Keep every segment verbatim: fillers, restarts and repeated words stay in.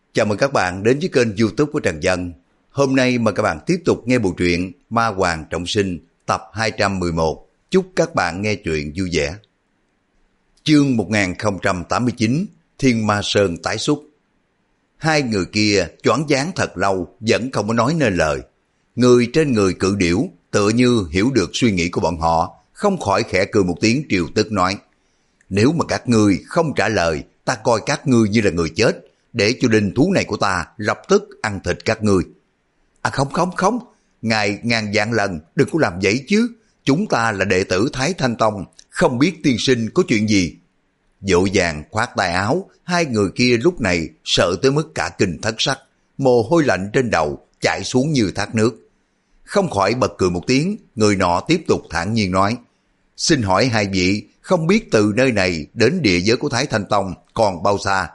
Chào mừng các bạn đến với kênh YouTube của Trần Dân. Hôm nay mời các bạn tiếp tục nghe bộ truyện Ma Hoàng Trọng Sinh tập hai trăm mười một. Chúc các bạn nghe truyện vui vẻ. Chương một nghìn không trăm tám mươi chín, Thiên Ma Sơn tái xuất. Hai người kia choáng váng thật lâu vẫn không có nói nên lời. Người trên người cự điểu tựa như hiểu được suy nghĩ của bọn họ, không khỏi khẽ cười một tiếng triều tức nói: nếu mà các ngươi không trả lời, ta coi các ngươi như là người chết, để cho linh thú này của ta lập tức ăn thịt các ngươi. À không không không, ngài ngàn vạn lần đừng có làm vậy chứ, chúng ta là đệ tử Thái Thanh Tông, không biết tiên sinh có chuyện gì. Vội vàng khoát tay áo, hai người kia lúc này sợ tới mức cả kinh thất sắc, mồ hôi lạnh trên đầu chảy xuống như thác nước. Không khỏi bật cười một tiếng, người nọ tiếp tục thản nhiên nói: xin hỏi hai vị, không biết từ nơi này đến địa giới của Thái Thanh Tông còn bao xa?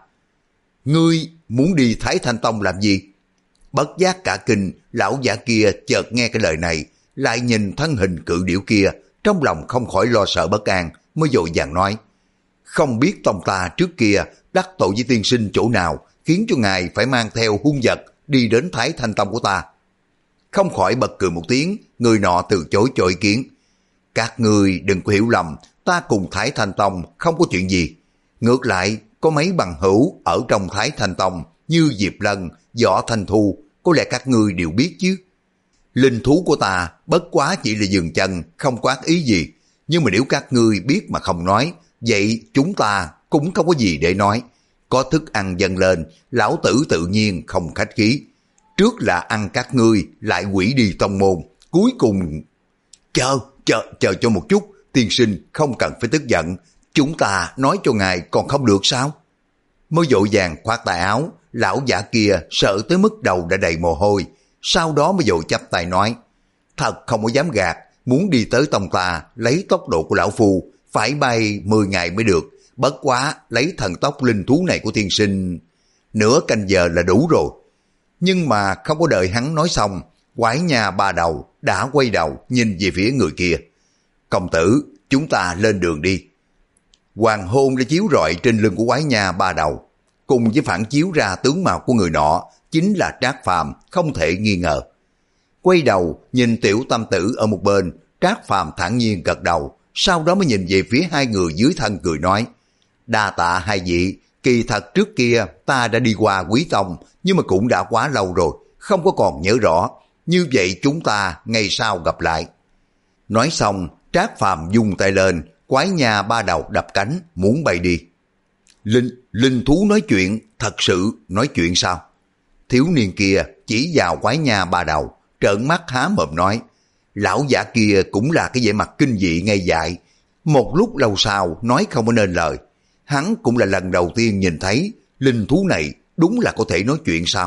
Ngươi muốn đi Thái Thanh Tông làm gì? Bất giác cả kinh, lão giả kia chợt nghe cái lời này, lại nhìn thân hình cự điểu kia, trong lòng không khỏi lo sợ bất an, mới vội vàng nói: không biết tông ta trước kia đắc tội với tiên sinh chỗ nào, khiến cho ngài phải mang theo hung vật đi đến Thái Thanh Tông của ta. Không khỏi bật cười một tiếng, người nọ từ chối cho ý kiến: các ngươi đừng có hiểu lầm, ta cùng Thái Thanh Tông không có chuyện gì. Ngược lại, có mấy bằng hữu ở trong Thái Thanh Tông như Diệp Lân, Võ Thanh Thu, có lẽ các ngươi đều biết chứ. Linh thú của ta bất quá chỉ là dừng chân, không quát ý gì. Nhưng mà nếu các ngươi biết mà không nói, vậy chúng ta cũng không có gì để nói. Có thức ăn dâng lên, lão tử tự nhiên không khách khí. Trước là ăn các ngươi, lại hủy đi tông môn, cuối cùng... Chờ, chờ, chờ cho một chút, tiên sinh không cần phải tức giận, chúng ta nói cho ngài còn không được sao? Mới vội vàng khoát tay áo, lão giả kia sợ tới mức đầu đã đầy mồ hôi, sau đó mới vội chắp tay nói: thật không có dám gạt, muốn đi tới tông ta lấy tốc độ của lão phu, phải bay mười ngày mới được, bất quá lấy thần tốc linh thú này của tiên sinh, nửa canh giờ là đủ rồi. Nhưng mà không có đợi hắn nói xong, quái nhà ba đầu đã quay đầu nhìn về phía người kia: công tử, chúng ta lên đường đi. Hoàng hôn đã chiếu rọi trên lưng của quái nha ba đầu, cùng với phản chiếu ra tướng mạo của người nọ chính là Trác Phàm, không thể nghi ngờ. Quay đầu nhìn tiểu tam tử ở một bên, Trác Phàm thản nhiên gật đầu, sau đó mới nhìn về phía hai người dưới thân cười nói: đa tạ hai vị, kỳ thật trước kia ta đã đi qua Quý Tông, nhưng mà cũng đã quá lâu rồi, không có còn nhớ rõ. Như vậy chúng ta ngày sau gặp lại. Nói xong, Trác Phàm vung tay lên, quái nha ba đầu đập cánh muốn bay đi. Linh, linh thú nói chuyện, thật sự nói chuyện sao? Thiếu niên kia chỉ vào quái nha ba đầu, trợn mắt há mồm nói. Lão giả kia cũng là cái vẻ mặt kinh dị ngây dại, một lúc lâu sau nói không có nên lời. Hắn cũng là lần đầu tiên nhìn thấy linh thú này đúng là có thể nói chuyện sao?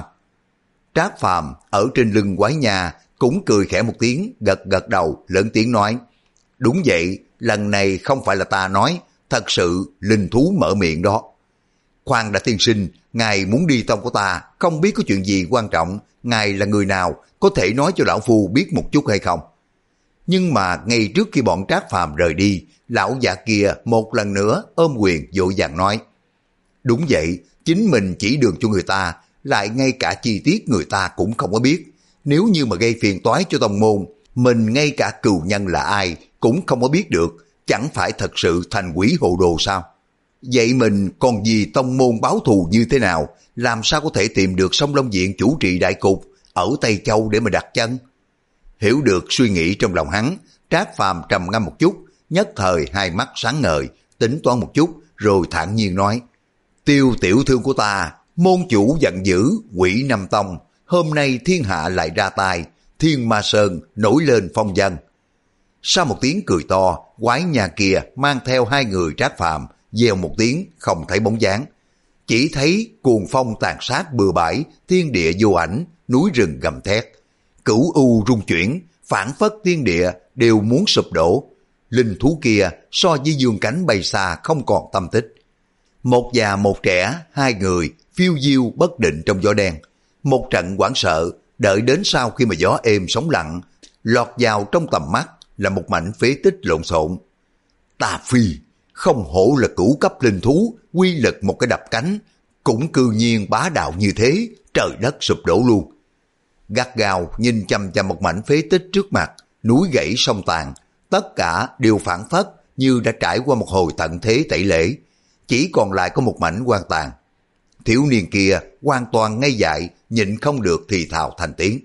Trác Phàm ở trên lưng quái nha cũng cười khẽ một tiếng, gật gật đầu lớn tiếng nói: đúng vậy, lần này không phải là ta nói, thật sự linh thú mở miệng đó. Khoan đã tiên sinh, ngài muốn đi tông của ta, không biết có chuyện gì quan trọng, ngài là người nào, có thể nói cho lão phu biết một chút hay không? Nhưng mà ngay trước khi bọn Trác Phàm rời đi, lão già kia một lần nữa ôm quyền vội vàng nói: đúng vậy, chính mình chỉ đường cho người ta, lại ngay cả chi tiết người ta cũng không có biết. Nếu như mà gây phiền toái cho tông môn, mình ngay cả cừu nhân là ai cũng không có biết được, chẳng phải thật sự thành quỷ hồ đồ sao? Vậy mình còn vì tông môn báo thù như thế nào, làm sao có thể tìm được Sông Long Viện chủ trì đại cục ở Tây Châu để mà đặt chân? Hiểu được suy nghĩ trong lòng hắn, Trác Phàm trầm ngâm một chút, nhất thời hai mắt sáng ngời, tính toán một chút, rồi thản nhiên nói: tiêu tiểu thư của ta, môn chủ giận dữ, quỷ năm tông, hôm nay thiên hạ lại ra tay, Thiên Ma Sơn nổi lên phong vân. Sau một tiếng cười to, quái nhà kia mang theo hai người Trác Phàm vèo một tiếng không thấy bóng dáng, chỉ thấy cuồng phong tàn sát bừa bãi, thiên địa vô ảnh, núi rừng gầm thét, cửu u rung chuyển, phảng phất thiên địa đều muốn sụp đổ. Linh thú kia so với dương cánh bay xa không còn tâm tích. Một già một trẻ, hai người phiêu diêu bất định trong gió đen. Một trận hoảng sợ, đợi đến sau khi mà gió êm sóng lặng, lọt vào trong tầm mắt là một mảnh phế tích lộn xộn. Tà phi, không hổ là cửu cấp linh thú, quy lực một cái đập cánh, cũng cư nhiên bá đạo như thế, trời đất sụp đổ luôn. Gắt gao nhìn chăm chăm một mảnh phế tích trước mặt, núi gãy sông tàn, tất cả đều phản phất như đã trải qua một hồi tận thế tẩy lễ, chỉ còn lại có một mảnh hoang tàn. Thiếu niên kia hoàn toàn ngây dại, nhịn không được thì thào thành tiếng.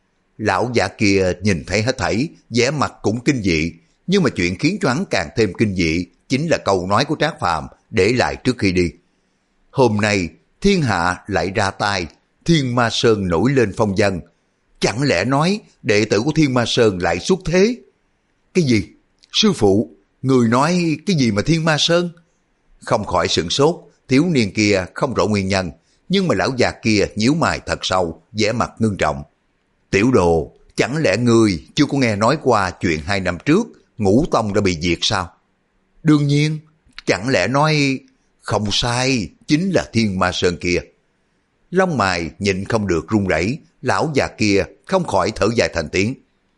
Lão giả kia nhìn thấy hết thảy, vẻ mặt cũng kinh dị, nhưng mà chuyện khiến cho hắn càng thêm kinh dị chính là câu nói của Trác Phàm để lại trước khi đi. Hôm nay thiên hạ lại ra tay, Thiên Ma Sơn nổi lên phong vân. Chẳng lẽ nói đệ tử của Thiên Ma Sơn lại xuất thế? Cái gì? Sư phụ, người nói cái gì mà Thiên Ma Sơn? Không khỏi sửng sốt, thiếu niên kia không rõ nguyên nhân, nhưng mà lão già kia nhíu mày thật sâu, vẻ mặt ngưng trọng. Tiểu đồ, chẳng lẽ ngươi chưa có nghe nói qua chuyện hai năm trước Ngũ Tông đã bị diệt sao? Đương nhiên, chẳng lẽ nói... Không sai, chính là Thiên Ma Sơn kia. Lông mày nhịn không được run rẩy, lão già kia không khỏi thở dài thành tiếng.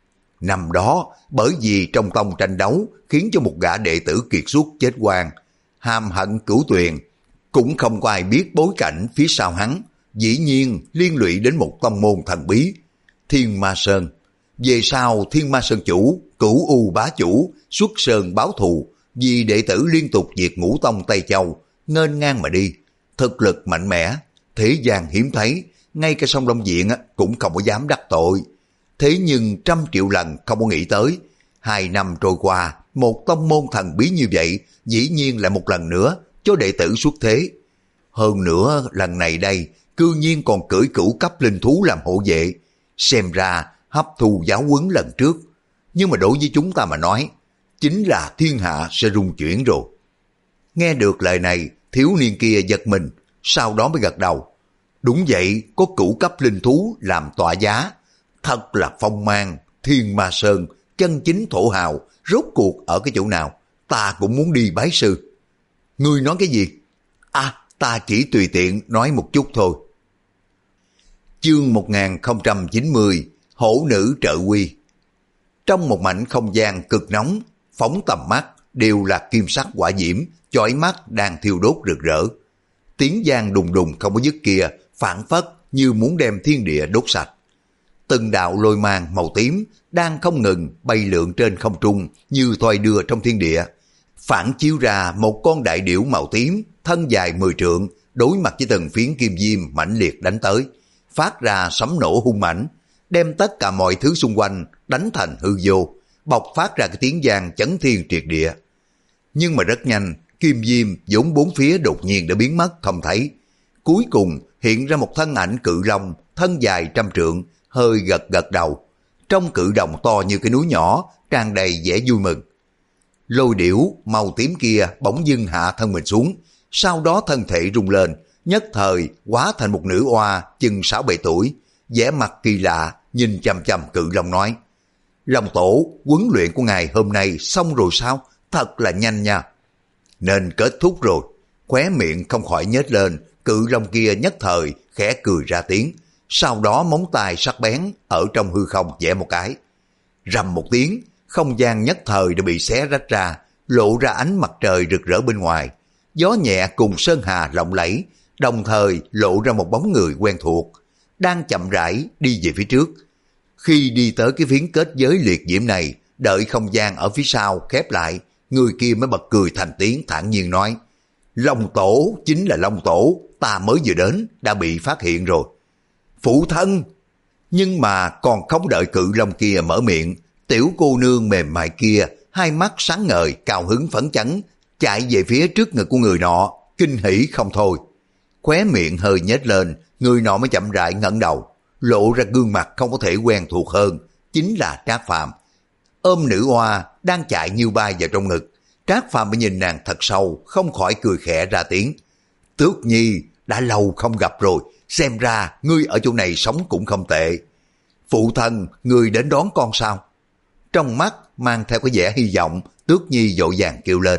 Năm đó, bởi vì trong tông tranh đấu khiến cho một gã đệ tử kiệt xuất chết oan, hàm hận cửu tuyền, cũng không có ai biết bối cảnh phía sau hắn, dĩ nhiên liên lụy đến một tông môn thần bí, Thiên Ma Sơn. Về sau Thiên Ma Sơn chủ, Cửu U bá chủ, xuất sơn báo thù, vì đệ tử liên tục diệt Ngũ Tông Tây Châu, nghênh ngang mà đi, thực lực mạnh mẽ, thế gian hiếm thấy, ngay cả Song Long Diện cũng không có dám đắc tội. Thế nhưng trăm triệu lần không có nghĩ tới, hai năm trôi qua, một tông môn thần bí như vậy, dĩ nhiên lại một lần nữa cho đệ tử xuất thế. Hơn nữa lần này đây, cư nhiên còn cưỡi cửu cấp linh thú làm hộ vệ, xem ra hấp thu giáo huấn lần trước. Nhưng mà đối với chúng ta mà nói, chính là thiên hạ sẽ rung chuyển rồi. Nghe được lời này, thiếu niên kia giật mình, sau đó mới gật đầu. Đúng vậy, có cửu cấp linh thú làm tọa giá, thật là phong mang. Thiên Ma Sơn, chân chính thổ hào, rốt cuộc ở cái chỗ nào, ta cũng muốn đi bái sư. Ngươi nói cái gì? À, ta chỉ tùy tiện nói một chút thôi. Chương một nghìn không trăm chín mươi, Hổ Nữ Trợ Quy. Trong một mảnh không gian cực nóng, phóng tầm mắt đều là kim sắc hỏa diễm, chói mắt đang thiêu đốt rực rỡ. Tiếng vang đùng đùng không có dứt kia, phản phất như muốn đem thiên địa đốt sạch. Từng đạo lôi mang màu tím đang không ngừng bay lượn trên không trung như thoi đưa trong thiên địa, phản chiếu ra một con đại điểu màu tím, thân dài mười trượng, đối mặt với từng phiến kim diêm mãnh liệt đánh tới, phát ra sấm nổ hung mãnh, đem tất cả mọi thứ xung quanh đánh thành hư vô, bộc phát ra cái tiếng vang chấn thiên triệt địa. Nhưng mà rất nhanh, kim diêm vốn bốn phía đột nhiên đã biến mất không thấy. Cuối cùng hiện ra một thân ảnh cự long, thân dài trăm trượng, hơi gật gật đầu. Trong cự đồng to như cái núi nhỏ, tràn đầy vẻ vui mừng. Lôi điểu màu tím kia bỗng dưng hạ thân mình xuống, sau đó thân thể rung lên, nhất thời hóa thành một nữ oa chừng sáu bảy tuổi, vẻ mặt kỳ lạ, nhìn chằm chằm cự long nói: Long tổ, huấn luyện của ngài hôm nay xong rồi sao? Thật là nhanh nha. Nên kết thúc rồi. Khóe miệng không khỏi nhếch lên, cự long kia nhất thời khẽ cười ra tiếng, sau đó móng tay sắc bén ở trong hư không vẽ một cái. Rầm một tiếng, không gian nhất thời đã bị xé rách ra, lộ ra ánh mặt trời rực rỡ bên ngoài. Gió nhẹ cùng sơn hà lộng lẫy, đồng thời lộ ra một bóng người quen thuộc, đang chậm rãi đi về phía trước. Khi đi tới cái phiến kết giới liệt diễm này, đợi không gian ở phía sau khép lại, người kia mới bật cười thành tiếng thản nhiên nói: Long tổ chính là Long tổ, ta mới vừa đến đã bị phát hiện rồi. Phụ thân! Nhưng mà còn không đợi cự long kia mở miệng, tiểu cô nương mềm mại kia hai mắt sáng ngời, cao hứng phấn chấn, chạy về phía trước ngực của người nọ, kinh hỉ không thôi. Khóe miệng hơi nhếch lên, người nọ mới chậm rãi ngẩng đầu, lộ ra gương mặt không có thể quen thuộc hơn, chính là Trác Phàm. Ôm nữ oa đang chạy như bay vào trong ngực, Trác Phàm mới nhìn nàng thật sâu, không khỏi cười khẽ ra tiếng: Tước Nhi, đã lâu không gặp rồi, xem ra ngươi ở chỗ này sống cũng không tệ. Phụ thân, ngươi đến đón con sao? Trong mắt mang theo cái vẻ hy vọng, Tước Nhi vội vàng kêu lên.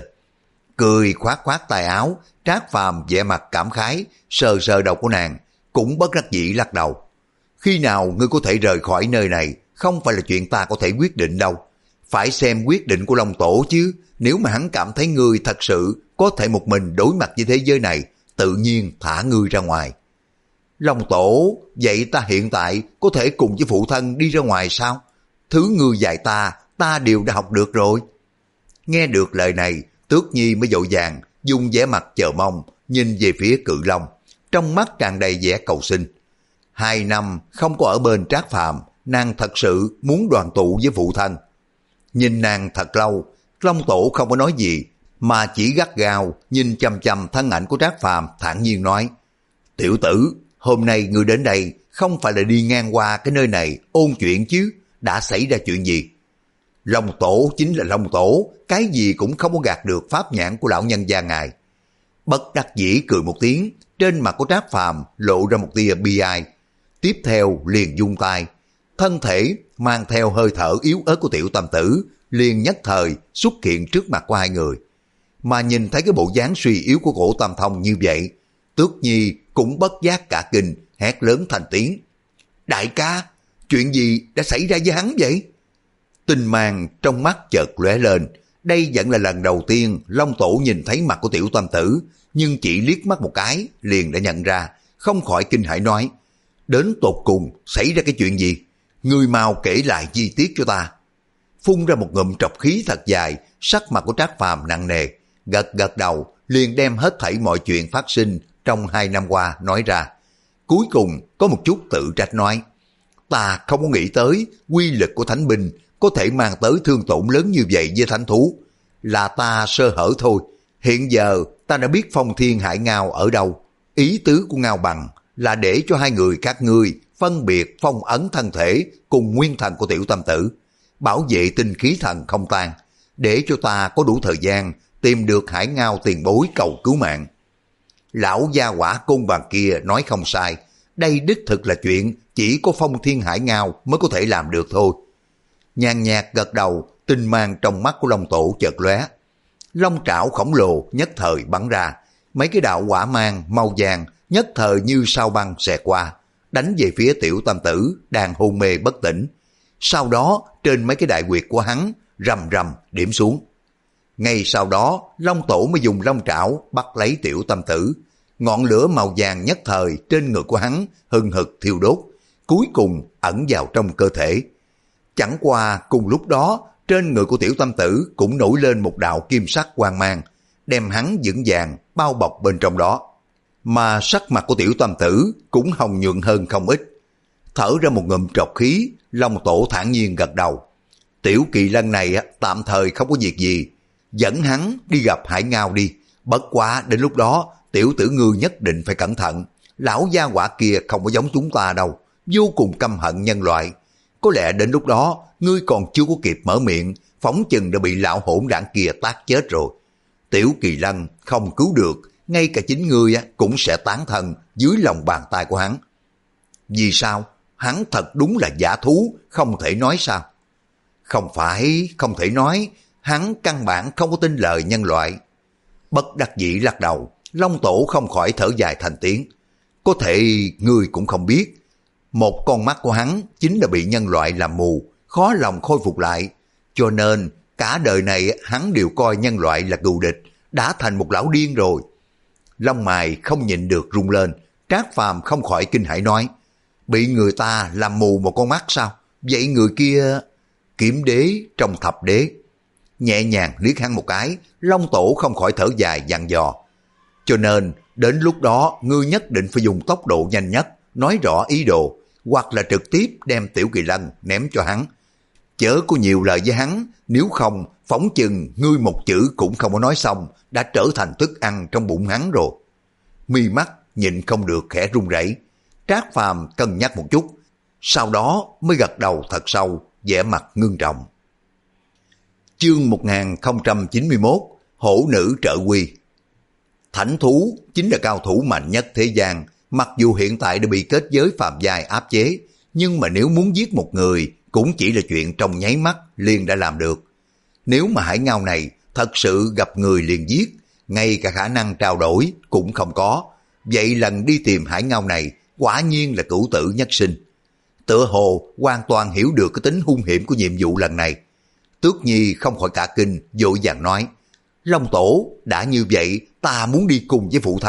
Cười khoát khoát tay áo, Trác Phàm vẻ mặt cảm khái, sờ sờ đầu của nàng, cũng bất đắc dĩ lắc đầu. Khi nào ngươi có thể rời khỏi nơi này, không phải là chuyện ta có thể quyết định đâu. Phải xem quyết định của Long tổ chứ, nếu mà hắn cảm thấy ngươi thật sự có thể một mình đối mặt với thế giới này, tự nhiên thả ngươi ra ngoài. Long tổ, vậy ta hiện tại có thể cùng với phụ thân đi ra ngoài sao? Thứ ngươi dạy ta, ta đều đã học được rồi. Nghe được lời này, Tước Nhi mới vội vàng dùng vẻ mặt chờ mong nhìn về phía Cự Long, trong mắt tràn đầy vẻ cầu xin. Hai năm không có ở bên Trác Phàm, nàng thật sự muốn đoàn tụ với phụ thân. Nhìn nàng thật lâu, Long tổ không có nói gì, mà chỉ gắt gao nhìn chăm chăm thân ảnh của Trác Phàm, thản nhiên nói: Tiểu tử, hôm nay ngươi đến đây không phải là đi ngang qua cái nơi này ôn chuyện chứ, đã xảy ra chuyện gì? Long tổ chính là Long tổ, cái gì cũng không có gạt được pháp nhãn của lão nhân gia ngài. Bất đắc dĩ cười một tiếng, trên mặt của Trác Phàm lộ ra một tia bi ai. Tiếp theo liền vung tay, thân thể mang theo hơi thở yếu ớt của Tiểu Tam Tử liền nhất thời xuất hiện trước mặt của hai người. Mà nhìn thấy cái bộ dáng suy yếu của cổ Tam Thông như vậy, Tước Nhi cũng bất giác cả kinh, hét lớn thành tiếng: Đại ca, chuyện gì đã xảy ra với hắn vậy? Tinh mang trong mắt chợt lóe lên, đây vẫn là lần đầu tiên Long tổ nhìn thấy mặt của Tiểu Tam Tử, nhưng chỉ liếc mắt một cái liền đã nhận ra, không khỏi kinh hãi nói: Đến tột cùng xảy ra cái chuyện gì? Ngươi mau kể lại chi tiết cho ta. Phun ra một ngụm trọc khí thật dài, sắc mặt của Trác Phàm nặng nề, gật gật đầu liền đem hết thảy mọi chuyện phát sinh trong hai năm qua nói ra. Cuối cùng có một chút tự trách nói: Ta không có nghĩ tới quy lực của thánh binh có thể mang tới thương tổn lớn như vậy với thánh thú. Là ta sơ hở thôi. Hiện giờ ta đã biết Phong Thiên Hải Ngao ở đâu. Ý tứ của Ngao Bằng là để cho hai người các ngươi phân biệt phong ấn thân thể cùng nguyên thần của Tiểu Tam Tử, bảo vệ tinh khí thần không tan, để cho ta có đủ thời gian tìm được Hải Ngao tiền bối cầu cứu mạng. Lão gia hỏa côn bằng kia nói không sai, đây đích thực là chuyện chỉ có Phong Thiên Hải Ngao mới có thể làm được thôi. Nhàn nhạt gật đầu, tinh mang trong mắt của Long tổ chợt lóe. Long trảo khổng lồ nhất thời bắn ra, mấy cái đạo hỏa mang màu vàng nhất thời như sao băng xẹt qua, đánh về phía Tiểu Tam Tử đang hôn mê bất tỉnh. Sau đó trên mấy cái đại huyệt của hắn rầm rầm điểm xuống. Ngay sau đó Long tổ mới dùng long trảo bắt lấy Tiểu Tam Tử. Ngọn lửa màu vàng nhất thời trên ngực của hắn hừng hực thiêu đốt, cuối cùng ẩn vào trong cơ thể. Chẳng qua cùng lúc đó trên người của Tiểu Tam Tử cũng nổi lên một đạo kim sắc quang mang, đem hắn vững vàng bao bọc bên trong đó. Mà sắc mặt của Tiểu Tam Tử cũng hồng nhuận hơn không ít. Thở ra một ngụm trọc khí, Long tổ thản nhiên gật đầu. Tiểu Kỳ Lân này tạm thời không có việc gì, dẫn hắn đi gặp Hải Ngao đi. Bất quá đến lúc đó tiểu tử ngươi nhất định phải cẩn thận. Lão gia hỏa kia không có giống chúng ta đâu, vô cùng căm hận nhân loại. Có lẽ đến lúc đó ngươi còn chưa có kịp mở miệng, phóng chừng đã bị lão hỗn đảng kia tát chết rồi. Tiểu Kỳ Lân không cứu được, ngay cả chính ngươi cũng sẽ tán thân dưới lòng bàn tay của hắn. Vì sao? Hắn thật đúng là giả thú, không thể nói sao? Không phải không thể nói, hắn căn bản không có tin lời nhân loại. Bất đắc dĩ lắc đầu, Long tổ không khỏi thở dài thành tiếng. Có thể ngươi cũng không biết, một con mắt của hắn chính là bị nhân loại làm mù, khó lòng khôi phục lại. Cho nên cả đời này hắn đều coi nhân loại là cừu địch, đã thành một lão điên rồi. Lông mày không nhịn được rung lên, Trác Phàm không khỏi kinh hãi nói: Bị người ta làm mù một con mắt sao? Vậy người kia... Kiếm đế trong thập đế. Nhẹ nhàng liếc hắn một cái, Long tổ không khỏi thở dài dặn dò: Cho nên đến lúc đó ngươi nhất định phải dùng tốc độ nhanh nhất, nói rõ ý đồ, hoặc là trực tiếp đem Tiểu Kỳ Lân ném cho hắn. Chớ có nhiều lời với hắn, nếu không phóng chừng ngươi một chữ cũng không có nói xong đã trở thành thức ăn trong bụng hắn rồi. Mi mắt nhịn không được khẽ run rẩy. Trác Phàm cân nhắc một chút, sau đó mới gật đầu thật sâu, vẻ mặt ngưng trọng. Chương một nghìn không trăm chín mươi mốt, Hổ nữ trợ quy. Thánh thú chính là cao thủ mạnh nhất thế gian, mặc dù hiện tại đã bị kết giới phàm giai áp chế, nhưng mà nếu muốn giết một người cũng chỉ là chuyện trong nháy mắt liền đã làm được. Nếu mà Hải Ngao này thật sự gặp người liền giết, ngay cả khả năng trao đổi cũng không có, vậy lần đi tìm Hải Ngao này quả nhiên là cửu tử nhất sinh. Tựa hồ hoàn toàn hiểu được cái tính hung hiểm của nhiệm vụ lần này. Tước Nhi không khỏi cả kinh, vội vàng nói: Long tổ, đã như vậy ta muốn đi cùng với phụ thân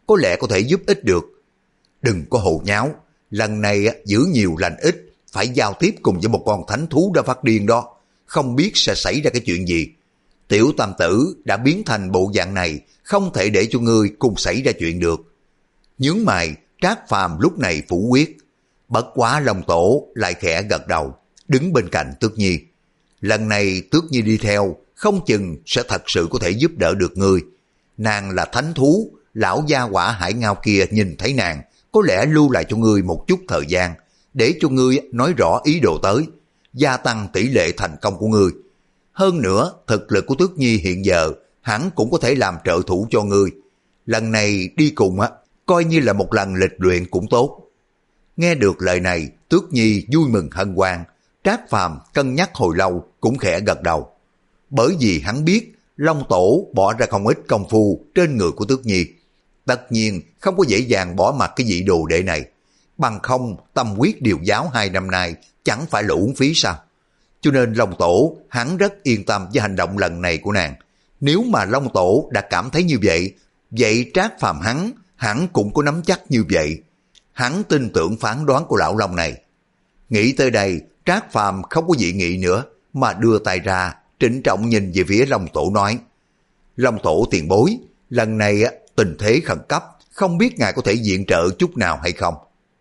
có lẽ có thể giúp ích được. Đừng có hồ nháo, lần này giữ nhiều lành ít, phải giao tiếp cùng với một con thánh thú đã phát điên đó, không biết sẽ xảy ra cái chuyện gì. Tiểu tam tử đã biến thành bộ dạng này, không thể để cho ngươi cùng xảy ra chuyện được. Nhướng mày, Trác Phàm lúc này phủ quyết. Bất quá Long Tổ lại khẽ gật đầu, đứng bên cạnh Tước Nhi. Lần này Tước Nhi đi theo, không chừng sẽ thật sự có thể giúp đỡ được ngươi. Nàng là thánh thú, lão gia hỏa hải ngao kia nhìn thấy nàng, có lẽ lưu lại cho ngươi một chút thời gian, để cho ngươi nói rõ ý đồ tới, gia tăng tỷ lệ thành công của ngươi. Hơn nữa, thực lực của Tước Nhi hiện giờ, hắn cũng có thể làm trợ thủ cho ngươi. Lần này đi cùng á, coi như là một lần lịch luyện cũng tốt. Nghe được lời này, Tước Nhi vui mừng hân hoan. Trác Phàm cân nhắc hồi lâu cũng khẽ gật đầu. Bởi vì hắn biết Long Tổ bỏ ra không ít công phu trên người của Tước Nhi. Tất nhiên không có dễ dàng bỏ mặt cái vị đồ đệ này. Bằng không tâm quyết điều giáo hai năm nay chẳng phải là uổng phí sao? Cho nên Long Tổ hắn rất yên tâm với hành động lần này của nàng. Nếu mà Long Tổ đã cảm thấy như vậy, vậy Trác Phàm hắn, hắn cũng có nắm chắc như vậy. Hắn tin tưởng phán đoán của lão Long này. Nghĩ tới đây, Trác Phàm không có dị nghị nữa, mà đưa tay ra, trịnh trọng nhìn về phía Long Tổ nói. Long Tổ tiền bối, lần này tình thế khẩn cấp, không biết ngài có thể viện trợ chút nào hay không?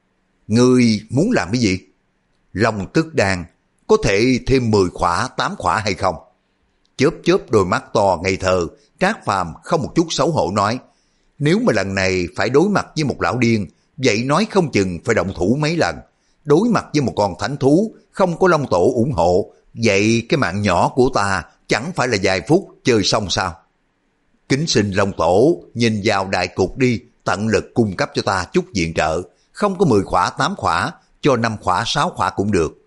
Ngươi muốn làm cái gì? Long tức đan, có thể thêm mười khỏa, tám khỏa hay không? Chớp chớp đôi mắt to ngây thơ, Trác Phàm không một chút xấu hổ nói. Nếu mà lần này phải đối mặt với một lão điên, vậy nói không chừng phải động thủ mấy lần. Đối mặt với một con thánh thú, không có Long Tổ ủng hộ, vậy cái mạng nhỏ của ta chẳng phải là vài phút chơi xong sao? Kính xin Long Tổ nhìn vào đại cục đi, tận lực cung cấp cho ta chút viện trợ, không có mười khỏa tám khỏa, cho năm khỏa sáu khỏa cũng được.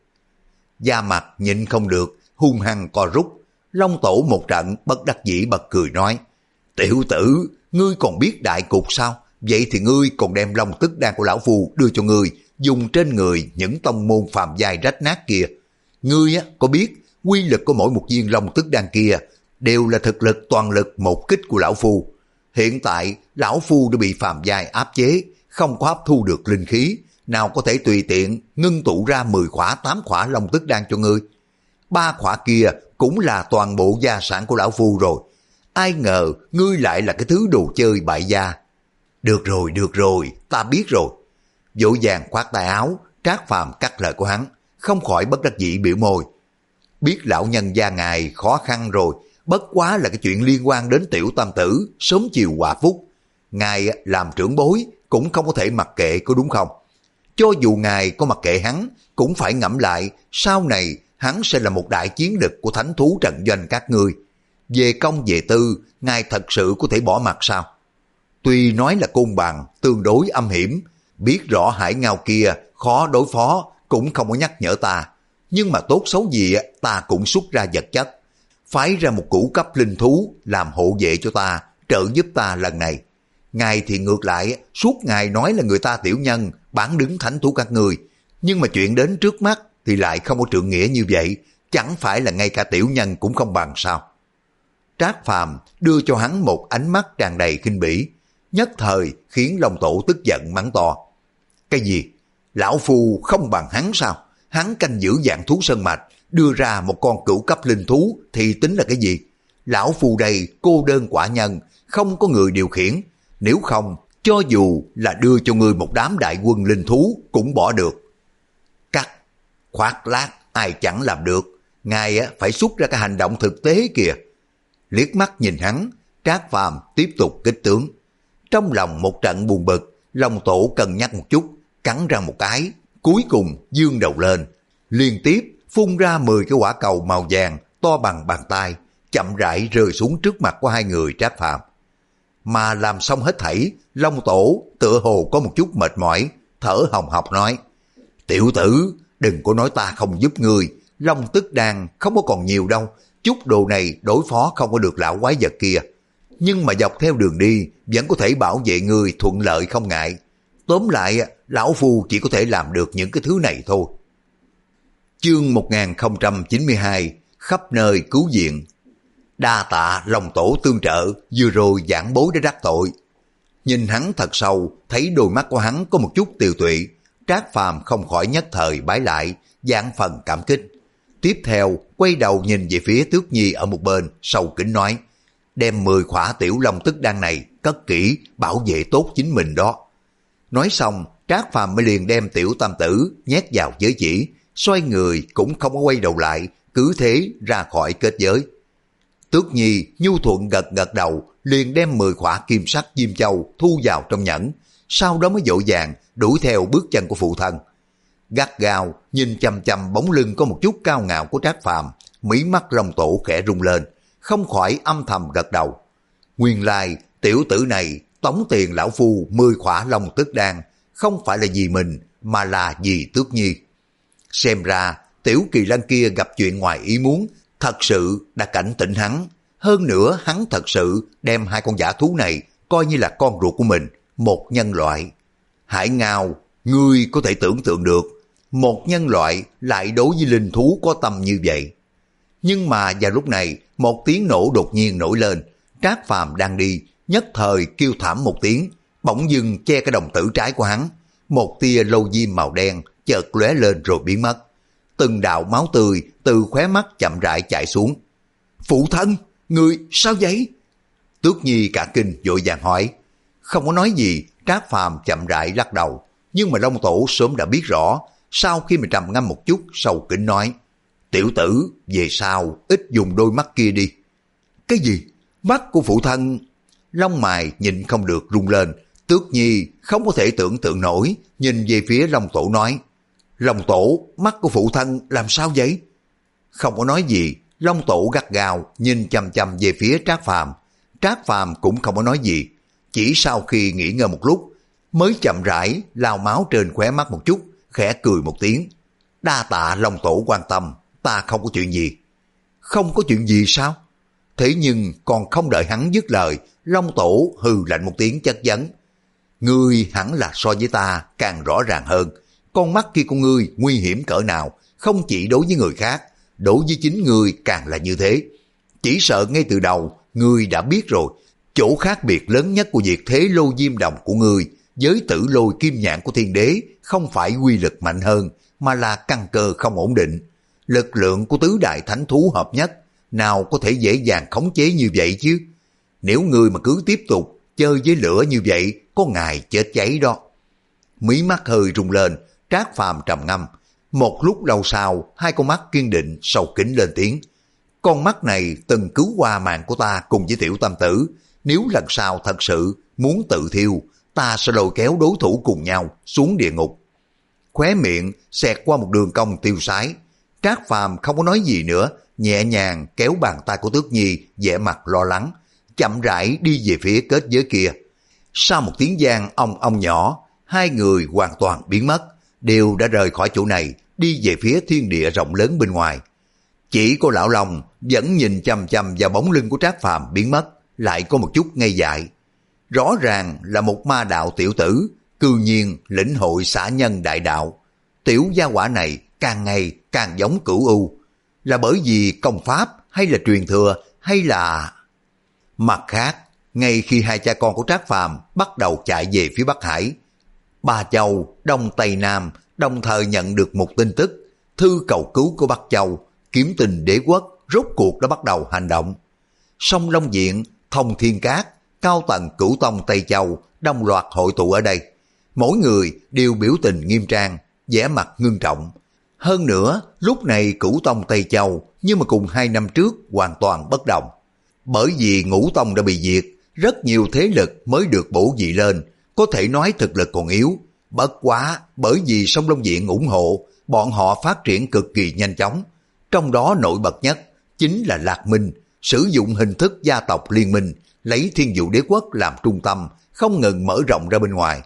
Da mặt nhịn không được, hung hăng co rút. Long Tổ một trận bất đắc dĩ bật cười nói, tiểu tử, ngươi còn biết đại cục sao? Vậy thì ngươi còn đem Long tức đan của lão phu đưa cho ngươi, dùng trên người những tông môn phàm giai rách nát kia. Ngươi á, có biết quy lực của mỗi một viên Long tức đan kia đều là thực lực toàn lực một kích của lão phu. Hiện tại lão phu đã bị phàm giai áp chế, không có hấp thu được linh khí, nào có thể tùy tiện ngưng tụ ra mười khỏa tám khỏa Long tức đan cho ngươi. Ba khỏa kia cũng là toàn bộ gia sản của lão phu rồi. Ai ngờ ngươi lại là cái thứ đồ chơi bại gia. Được rồi, được rồi, ta biết rồi. Vội vàng khoát tay áo, Trác Phàm cắt lời của hắn, không khỏi bất đắc dĩ biểu môi. Biết lão nhân gia ngài khó khăn rồi, bất quá là cái chuyện liên quan đến tiểu tam tử, sớm chiều hòa phúc. Ngài làm trưởng bối cũng không có thể mặc kệ, có đúng không? Cho dù ngài có mặc kệ hắn, cũng phải ngẫm lại, sau này hắn sẽ là một đại chiến lực của thánh thú trận doanh các ngươi. Về công về tư, ngài thật sự có thể bỏ mặt sao? Tuy nói là côn bằng, tương đối âm hiểm, biết rõ hải ngao kia khó đối phó, cũng không có nhắc nhở ta. Nhưng mà tốt xấu gì ta cũng xuất ra vật chất, phái ra một cửu cấp linh thú làm hộ vệ cho ta, trợ giúp ta lần này. Ngài thì ngược lại, suốt ngày nói là người ta tiểu nhân, bán đứng thánh thú các người. Nhưng mà chuyện đến trước mắt thì lại không có trượng nghĩa như vậy, chẳng phải là ngay cả tiểu nhân cũng không bằng sao? Trác Phàm đưa cho hắn một ánh mắt tràn đầy khinh bỉ, nhất thời khiến Long Tổ tức giận mắng to. Cái gì? Lão phu không bằng hắn sao? Hắn canh giữ dạng thú sơn mạch, đưa ra một con cửu cấp linh thú thì tính là cái gì? Lão phu đây cô đơn quả nhân, không có người điều khiển. Nếu không, cho dù là đưa cho ngươi một đám đại quân linh thú cũng bỏ được. Cắt, khoác lác, ai chẳng làm được. Ngài phải xuất ra cái hành động thực tế kìa. Liếc mắt nhìn hắn, Trác Phàm tiếp tục kích tướng. Trong lòng một trận buồn bực, Long Tổ cân nhắc một chút, cắn răng một cái, cuối cùng dương đầu lên, liên tiếp phun ra mười cái quả cầu màu vàng to bằng bàn tay, chậm rãi rơi xuống trước mặt của hai người Trác Phàm. Mà làm xong hết thảy, Long Tổ tựa hồ có một chút mệt mỏi, thở hồng hộc nói, tiểu tử, đừng có nói ta không giúp ngươi, Long tức đan không có còn nhiều đâu, chút đồ này đối phó không có được lão quái vật kia. Nhưng mà dọc theo đường đi, vẫn có thể bảo vệ ngươi thuận lợi không ngại. Tóm lại, lão phu chỉ có thể làm được những cái thứ này thôi. Chương một nghìn không trăm chín mươi hai, khắp nơi cứu viện. Đa tạ Long Tổ tương trợ, vừa rồi giảng bối đã đắc tội. Nhìn hắn thật sâu, thấy đôi mắt của hắn có một chút tiều tụy, Trác Phàm không khỏi nhất thời bái lại, vạn phần cảm kích. Tiếp theo, quay đầu nhìn về phía Tước Nhi ở một bên, sâu kính nói, đem mười khỏa tiểu long tức đan này, cất kỹ, bảo vệ tốt chính mình đó. Nói xong, Trác Phàm mới liền đem tiểu tam tử nhét vào giới chỉ, xoay người cũng không có quay đầu lại, cứ thế ra khỏi kết giới. Tước Nhi nhu thuận gật gật đầu, liền đem mười khỏa kim sắc diêm châu thu vào trong nhẫn, sau đó mới vội vàng đuổi theo bước chân của phụ thân. Gắt gao nhìn chằm chằm bóng lưng có một chút cao ngạo của Trác Phàm, mí mắt Long Tổ khẽ rung lên, không khỏi âm thầm gật đầu. Nguyên lai tiểu tử này tống tiền lão phu mười khỏa long tức đan, không phải là vì mình mà là vì Tước Nhi. Xem ra tiểu kỳ lân kia gặp chuyện ngoài ý muốn, thật sự đã cảnh tỉnh hắn. Hơn nữa hắn thật sự đem hai con dã thú này coi như là con ruột của mình, một nhân loại. Hải Ngao, ngươi có thể tưởng tượng được, một nhân loại lại đối với linh thú có tâm như vậy. Nhưng mà vào lúc này, một tiếng nổ đột nhiên nổi lên, Trác Phàm đang đi, nhất thời kêu thảm một tiếng, bỗng dưng che cái đồng tử trái của hắn. Một tia lô diêm màu đen chợt lóe lên rồi biến mất. Từng đạo máu tươi từ khóe mắt chậm rãi chảy xuống. Phụ thân, người sao vậy? Tước Nhi cả kinh vội vàng hỏi. Không có nói gì, Trác Phàm chậm rãi lắc đầu. Nhưng mà Long Tổ sớm đã biết rõ, sau khi mà trầm ngâm một chút, sâu kính nói, tiểu tử, về sau ít dùng đôi mắt kia đi. Cái gì? Mắt của phụ thân? Long mày nhìn không được rung lên. Tước Nhi không có thể tưởng tượng nổi, nhìn về phía Long Tổ nói, Long Tổ, mắt của phụ thân làm sao vậy? Không có nói gì, Long Tổ gắt gao nhìn chằm chằm về phía Trác Phàm. Trác Phàm cũng không có nói gì, chỉ sau khi nghỉ ngơi một lúc mới chậm rãi lau máu trên khóe mắt một chút, khẽ cười một tiếng. Đa tạ Long Tổ quan tâm, ta không có chuyện gì. Không có chuyện gì sao? Thế nhưng còn không đợi hắn dứt lời, Long Tổ hừ lạnh một tiếng chất vấn. Ngươi hẳn là so với ta càng rõ ràng hơn, con mắt kia của ngươi nguy hiểm cỡ nào, không chỉ đối với người khác, đối với chính ngươi càng là như thế. Chỉ sợ ngay từ đầu ngươi đã biết rồi, chỗ khác biệt lớn nhất của việc thế lô diêm đồng của ngươi với tử lôi kim nhãn của thiên đế không phải quy lực mạnh hơn, mà là căn cơ không ổn định. Lực lượng của tứ đại thánh thú hợp nhất nào có thể dễ dàng khống chế như vậy chứ? Nếu ngươi mà cứ tiếp tục chơi với lửa như vậy, có ngày chết cháy đó. Mí mắt hơi rung lên, Trác Phàm trầm ngâm. Một lúc lâu sau, hai con mắt kiên định sâu kín lên tiếng. Con mắt này từng cứu qua mạng của ta cùng với tiểu tam tử. Nếu lần sau thật sự muốn tự thiêu, ta sẽ lôi kéo đối thủ cùng nhau xuống địa ngục. Khóe miệng xẹt qua một đường cong tiêu sái. Trác Phàm không có nói gì nữa, nhẹ nhàng kéo bàn tay của Tước Nhi, vẻ mặt lo lắng, chậm rãi đi về phía kết giới kia. Sau một tiếng vang ong ong nhỏ, hai người hoàn toàn biến mất, đều đã rời khỏi chỗ này, đi về phía thiên địa rộng lớn bên ngoài. Chỉ có lão Long vẫn nhìn chăm chăm vào bóng lưng của Trác Phàm biến mất, lại có một chút ngây dại. Rõ ràng là một ma đạo tiểu tử, cư nhiên lĩnh hội xả nhân đại đạo. Tiểu gia hỏa này càng ngày càng giống Cửu U, là bởi vì công pháp hay là truyền thừa hay là... Mặt khác, ngay khi hai cha con của Trác Phàm bắt đầu chạy về phía Bắc Hải, Ba Châu, Đông Tây Nam đồng thời nhận được một tin tức, thư cầu cứu của Bắc Châu, Kiếm Tình Đế Quốc rốt cuộc đã bắt đầu hành động. Sông Long Diện, Thông Thiên Cát, cao tầng Cửu Tông Tây Châu đồng loạt hội tụ ở đây. Mỗi người đều biểu tình nghiêm trang, vẻ mặt ngưng trọng. Hơn nữa, lúc này Cửu Tông Tây Châu nhưng mà cùng hai năm trước hoàn toàn bất đồng. Bởi vì Ngũ Tông đã bị diệt, rất nhiều thế lực mới được bổ dị lên, có thể nói thực lực còn yếu. Bất quá, bởi vì Sông Long Diện ủng hộ, bọn họ phát triển cực kỳ nhanh chóng. Trong đó nổi bật nhất chính là Lạc Minh, sử dụng hình thức gia tộc liên minh, lấy Thiên Vũ Đế Quốc làm trung tâm, không ngừng mở rộng ra bên ngoài.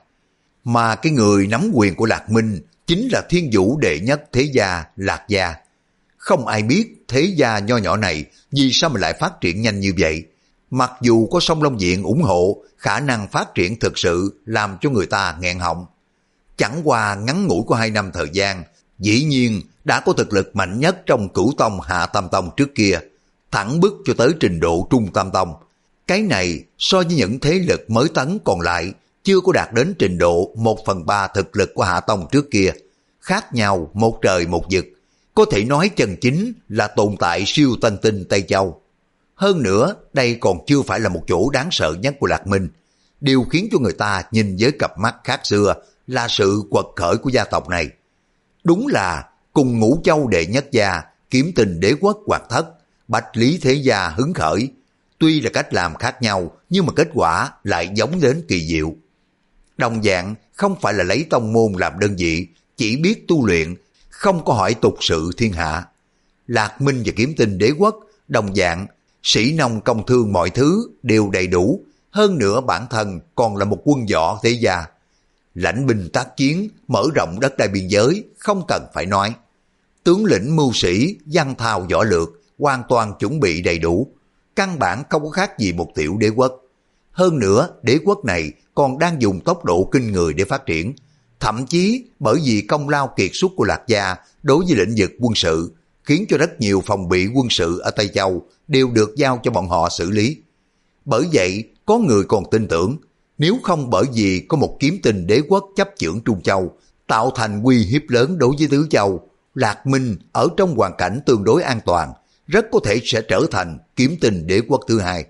Mà cái người nắm quyền của Lạc Minh chính là Thiên Vũ đệ nhất thế gia Lạc Gia. Không ai biết thế gia nho nhỏ này vì sao mà lại phát triển nhanh như vậy. Mặc dù có Sông Long Diện ủng hộ, khả năng phát triển thực sự làm cho người ta nghẹn họng. Chẳng qua ngắn ngủi của hai năm thời gian, dĩ nhiên đã có thực lực mạnh nhất trong Cửu Tông Hạ Tam Tông trước kia, thẳng bước cho tới trình độ Trung Tam Tông. Cái này so với những thế lực mới tấn còn lại chưa có đạt đến trình độ một phần ba thực lực của Hạ Tông trước kia. Khác nhau một trời một vực, có thể nói chân chính là tồn tại siêu tân tinh Tây Châu. Hơn nữa, đây còn chưa phải là một chỗ đáng sợ nhất của Lạc Minh. Điều khiến cho người ta nhìn với cặp mắt khác xưa là sự quật khởi của gia tộc này. Đúng là cùng Ngũ Châu đệ nhất gia, Kiếm Tình đế quốc Hoàng thất, Bạch Lý thế gia hứng khởi. Tuy là cách làm khác nhau, nhưng mà kết quả lại giống đến kỳ diệu. Đồng dạng không phải là lấy tông môn làm đơn vị, chỉ biết tu luyện, không có hỏi tục sự thiên hạ. Lạc Minh và Kiếm Tinh đế quốc đồng dạng, sĩ nông công thương mọi thứ đều đầy đủ, hơn nữa bản thân còn là một quân võ thế gia. Lãnh binh tác chiến, mở rộng đất đai biên giới, không cần phải nói. Tướng lĩnh mưu sĩ, văn thao võ lược, hoàn toàn chuẩn bị đầy đủ. Căn bản không có khác gì một tiểu đế quốc. Hơn nữa, đế quốc này còn đang dùng tốc độ kinh người để phát triển. Thậm chí bởi vì công lao kiệt xuất của Lạc gia đối với lĩnh vực quân sự, khiến cho rất nhiều phòng bị quân sự ở Tây Châu đều được giao cho bọn họ xử lý. Bởi vậy, có người còn tin tưởng, nếu không bởi vì có một Kiếm Tinh đế quốc chấp chưởng Trung Châu, tạo thành uy hiếp lớn đối với Tứ Châu, Lạc Minh ở trong hoàn cảnh tương đối an toàn, rất có thể sẽ trở thành Kiếm Tinh đế quốc thứ hai.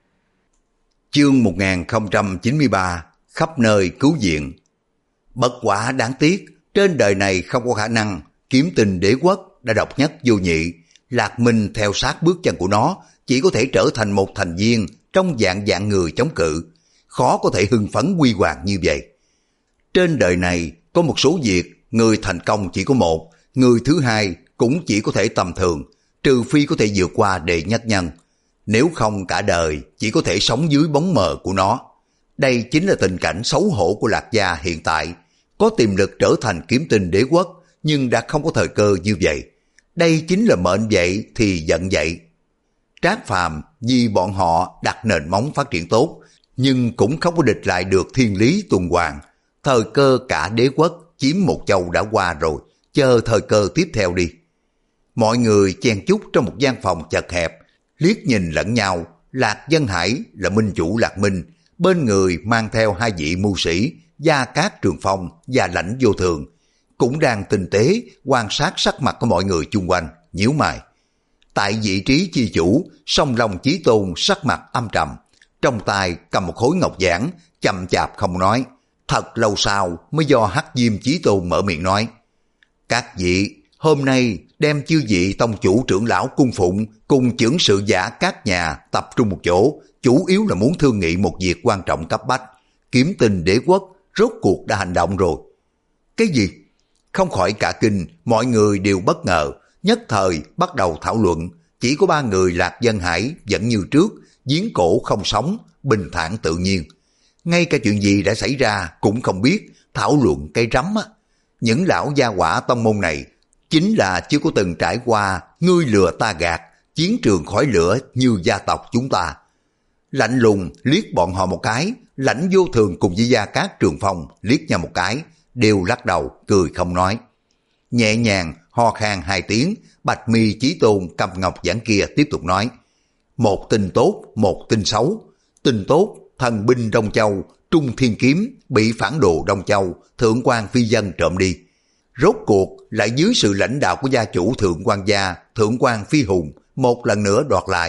Chương một nghìn không trăm chín mươi ba, khắp nơi cứu viện. Bất quả đáng tiếc, trên đời này không có khả năng, Kiếm Tinh đế quốc đã độc nhất vô nhị, Lạc Minh theo sát bước chân của nó, chỉ có thể trở thành một thành viên trong dạng dạng người chống cự, khó có thể hưng phấn huy hoàng như vậy. Trên đời này có một số việc, người thành công chỉ có một, người thứ hai cũng chỉ có thể tầm thường, trừ phi có thể vượt qua đệ nhất nhân. Nếu không cả đời chỉ có thể sống dưới bóng mờ của nó. Đây chính là tình cảnh xấu hổ của Lạc gia hiện tại, có tiềm lực trở thành Kiếm Tinh đế quốc, nhưng đã không có thời cơ như vậy. Đây chính là mệnh vậy thì giận vậy. Trác Phàm vì bọn họ đặt nền móng phát triển tốt, nhưng cũng không có địch lại được thiên lý tuần hoàn. Thời cơ cả đế quốc chiếm một châu đã qua rồi, chờ thời cơ tiếp theo đi. Mọi người chen chúc trong một gian phòng chật hẹp, liếc nhìn lẫn nhau. Lạc Dân Hải là minh chủ Lạc Minh, bên người mang theo hai vị mưu sĩ Gia Cát Trường Phong và Lãnh Vô Thường, cũng đang tinh tế quan sát sắc mặt của mọi người chung quanh, nhíu mày. Tại vị trí chi chủ, Song Long Chí Tôn sắc mặt âm trầm, trong tay cầm một khối ngọc giản, chậm chạp không nói. Thật lâu sau mới do Hắc Diêm Chí Tôn mở miệng nói: các vị, hôm nay đem chư vị tông chủ trưởng lão cung phụng cùng chưởng sự giả các nhà tập trung một chỗ, chủ yếu là muốn thương nghị một việc quan trọng cấp bách. Kiếm Tinh đế quốc rốt cuộc đã hành động rồi. Cái gì? Không khỏi cả kinh, mọi người đều bất ngờ, nhất thời bắt đầu thảo luận. Chỉ có ba người Lạc Dân Hải vẫn như trước, giếng cổ không sóng, bình thản tự nhiên. Ngay cả chuyện gì đã xảy ra cũng không biết, thảo luận cái rắm á. Những lão gia hỏa tông môn này chính là chưa có từng trải qua ngươi lừa ta gạt, chiến trường khói lửa như gia tộc chúng ta. Lạnh lùng liếc bọn họ một cái, Lãnh Vô Thường cùng với Gia Cát Trường Phong liếc nhau một cái, đều lắc đầu cười không nói. Nhẹ nhàng ho khan hai tiếng, Bạch Mi Chí Tôn cầm ngọc giản kia tiếp tục nói: một tin tốt, một tin xấu. Tin tốt, thần binh Đông Châu Trung Thiên Kiếm bị phản đồ Đông Châu Thượng quan Phi Dân trộm đi. Rốt cuộc lại dưới sự lãnh đạo của gia chủ Thượng quan gia Thượng quan Phi Hùng một lần nữa đoạt lại.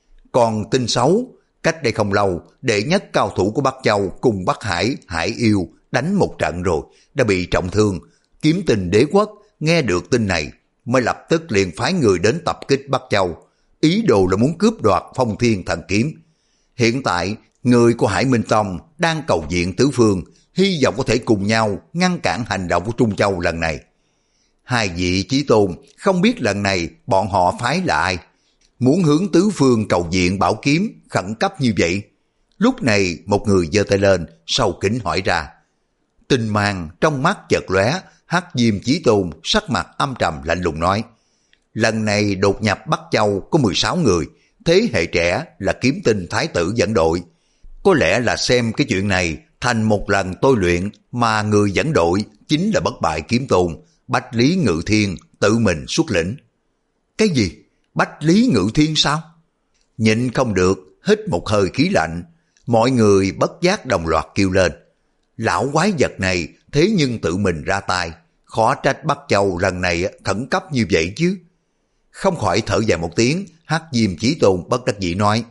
Còn tin xấu, cách đây không lâu, đệ nhất cao thủ của Bắc Châu cùng Bắc Hải Hải Yêu đánh một trận rồi, đã bị trọng thương. Kiếm Tinh đế quốc nghe được tin này mới lập tức liền phái người đến tập kích Bắc Châu, ý đồ là muốn cướp đoạt Phong Thiên Thần Kiếm. Hiện tại người của Hải Minh Tông đang cầu viện tứ phương, hy vọng có thể cùng nhau ngăn cản hành động của Trung Châu lần này. Hai vị Chí Tôn không biết lần này bọn họ phái là ai, muốn hướng tứ phương cầu viện bảo kiếm khẩn cấp như vậy. Lúc này một người giơ tay lên, sâu kính hỏi ra. Tinh mang trong mắt chợt lóe, Hắc Diêm Chí Tôn sắc mặt âm trầm lạnh lùng nói: lần này đột nhập Bắc Châu có mười sáu người, thế hệ trẻ là Kiếm Tinh Thái tử dẫn đội. Có lẽ là xem cái chuyện này thành một lần tôi luyện, mà người dẫn đội chính là bất bại kiếm tôn Bách Lý Ngự Thiên tự mình xuất lĩnh. Cái gì? Bách Lý Ngự Thiên sao? Nhịn không được, hít một hơi khí lạnh, mọi người bất giác đồng loạt kêu lên. Lão quái vật này thế nhưng tự mình ra tay, khó trách Bắc Châu lần này khẩn cấp như vậy chứ. Không khỏi thở dài một tiếng, Hắc Diêm Chí Tôn bất đắc dĩ nói,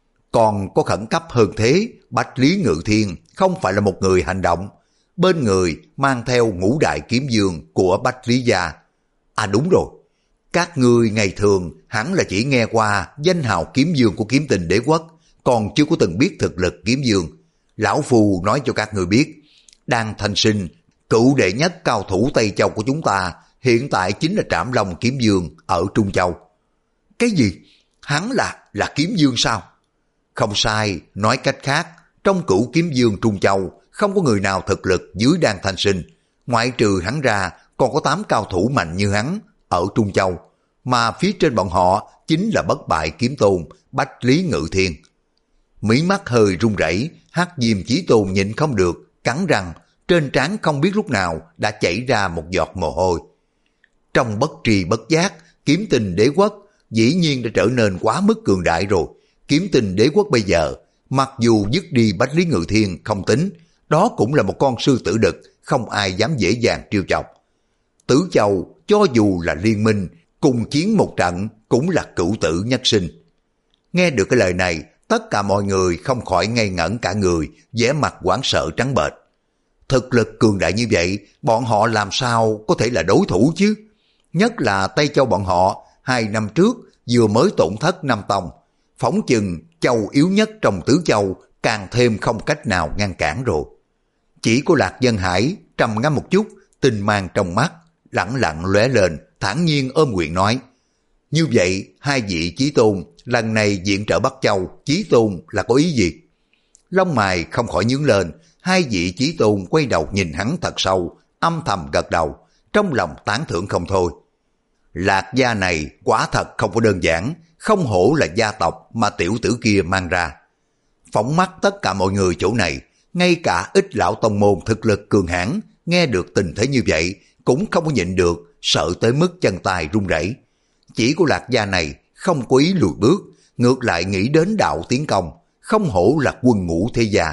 còn có khẩn cấp hơn thế, Bách Lý Ngự Thiên không phải là một người hành động, bên người mang theo ngũ đại kiếm dương của Bách Lý gia. À đúng rồi, các ngươi ngày thường hẳn là chỉ nghe qua danh hào kiếm dương của Kiếm Tình Đế Quốc, còn chưa có từng biết thực lực kiếm dương. Lão Phu nói cho các ngươi biết, Đan Thanh Sinh, cựu đệ nhất cao thủ Tây Châu của chúng ta, hiện tại chính là Trảm Long Kiếm Dương ở Trung Châu. Cái gì? Hắn là, là kiếm dương sao? Không sai, nói cách khác, trong cửu kiếm dương Trung Châu, không có người nào thực lực dưới Đan Thanh Sinh, ngoại trừ hắn ra, còn có tám cao thủ mạnh như hắn ở Trung Châu, mà phía trên bọn họ chính là bất bại kiếm tôn Bách Lý Ngự Thiên. Mí mắt hơi run rẩy, Hắc Diêm Chí Tôn nhịn không được, cắn răng, trên trán không biết lúc nào đã chảy ra một giọt mồ hôi. Trong bất tri bất giác, Kiếm Tình Đế Quốc dĩ nhiên đã trở nên quá mức cường đại rồi. Kiếm Tình Đế Quốc bây giờ, mặc dù dứt đi Bách Lý Ngự Thiên không tính, đó cũng là một con sư tử đực, không ai dám dễ dàng trêu chọc. Tứ Châu cho dù là liên minh, cùng chiến một trận cũng là cửu tử nhất sinh. Nghe được cái lời này, tất cả mọi người không khỏi ngây ngẩn cả người, vẻ mặt hoảng sợ trắng bệch. Thực lực cường đại như vậy, bọn họ làm sao có thể là đối thủ chứ? Nhất là Tây Châu bọn họ, hai năm trước vừa mới tổn thất năm tông, phỏng chừng châu yếu nhất trong tứ châu càng thêm không cách nào ngăn cản rồi. Chỉ có Lạc Dân Hải trầm ngâm một chút, tinh mang trong mắt lẳng lặng lóe lên, thản nhiên ôm quyền nói: như vậy hai vị chí tôn lần này viện trợ Bắc Châu, chí tôn là có ý gì? Lông mày không khỏi nhướng lên, hai vị chí tôn quay đầu nhìn hắn thật sâu, âm thầm gật đầu, trong lòng tán thưởng không thôi. Lạc gia này quả thật không có đơn giản, không hổ là gia tộc mà tiểu tử kia mang ra. Phóng mắt tất cả mọi người chỗ này, ngay cả ít lão tông môn thực lực cường hãn nghe được tình thế như vậy cũng không có nhịn được, sợ tới mức chân tay run rẩy. Chỉ có Lạc gia này không có ý lùi bước, ngược lại nghĩ đến đạo tiến công, không hổ là quân ngũ thế gia.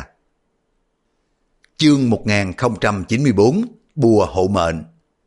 Chương một nghìn không trăm chín mươi bốn, bùa hộ mệnh.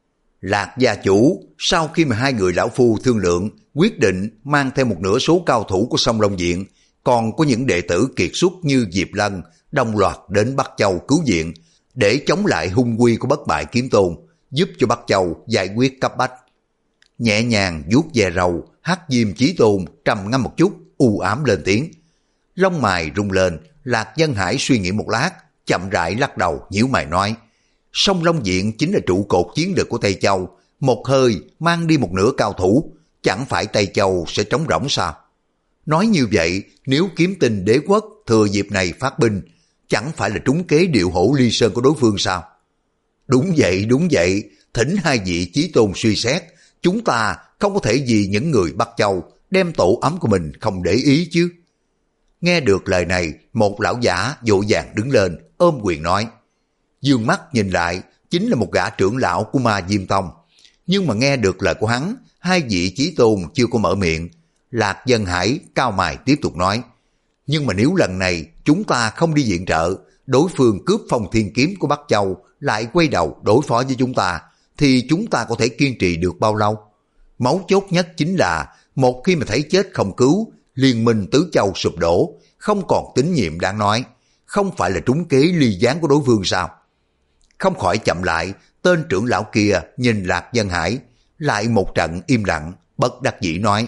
Lạc gia chủ sau khi mà hai người lão phu thương lượng, quyết định mang theo một nửa số cao thủ của Sông Long Viện, còn có những đệ tử kiệt xuất như Diệp Lân đồng loạt đến Bắc Châu cứu viện, để chống lại hung quy của bất bại kiếm tôn, giúp cho Bắc Châu giải quyết cấp bách. Nhẹ nhàng vuốt ve râu, Hắc Diêm Chí Tôn trầm ngâm một chút, u ám lên tiếng. Lông mày rung lên, Lạc Dân Hải suy nghĩ một lát, chậm rãi lắc đầu nhíu mày nói: Sông Long Viện chính là trụ cột chiến lược của Tây Châu, một hơi mang đi một nửa cao thủ, chẳng phải Tây Châu sẽ trống rỗng sao? Nói như vậy, nếu Kiếm Tình Đế Quốc thừa dịp này phát binh, chẳng phải là trúng kế điệu hổ ly sơn của đối phương sao? Đúng vậy, đúng vậy, thỉnh hai vị chí tôn suy xét, chúng ta không có thể vì những người Bắc Châu đem tổ ấm của mình không để ý chứ. Nghe được lời này, một lão giả vội vàng đứng lên, ôm quyền nói. Dương mắt nhìn lại, chính là một gã trưởng lão của Ma Diêm Tông. Nhưng mà nghe được lời của hắn, hai vị chí tôn chưa có mở miệng. Lạc Dân Hải cao mày tiếp tục nói. Nhưng mà nếu lần này chúng ta không đi viện trợ, đối phương cướp Phong Thiên Kiếm của Bắc Châu lại quay đầu đối phó với chúng ta, thì chúng ta có thể kiên trì được bao lâu? Mấu chốt nhất chính là, một khi mà thấy chết không cứu, liên minh tứ châu sụp đổ, không còn tín nhiệm đáng nói, không phải là trúng kế ly gián của đối phương sao? Không khỏi chậm lại, tên trưởng lão kia nhìn Lạc Dân Hải, lại một trận im lặng, bất đắc dĩ nói.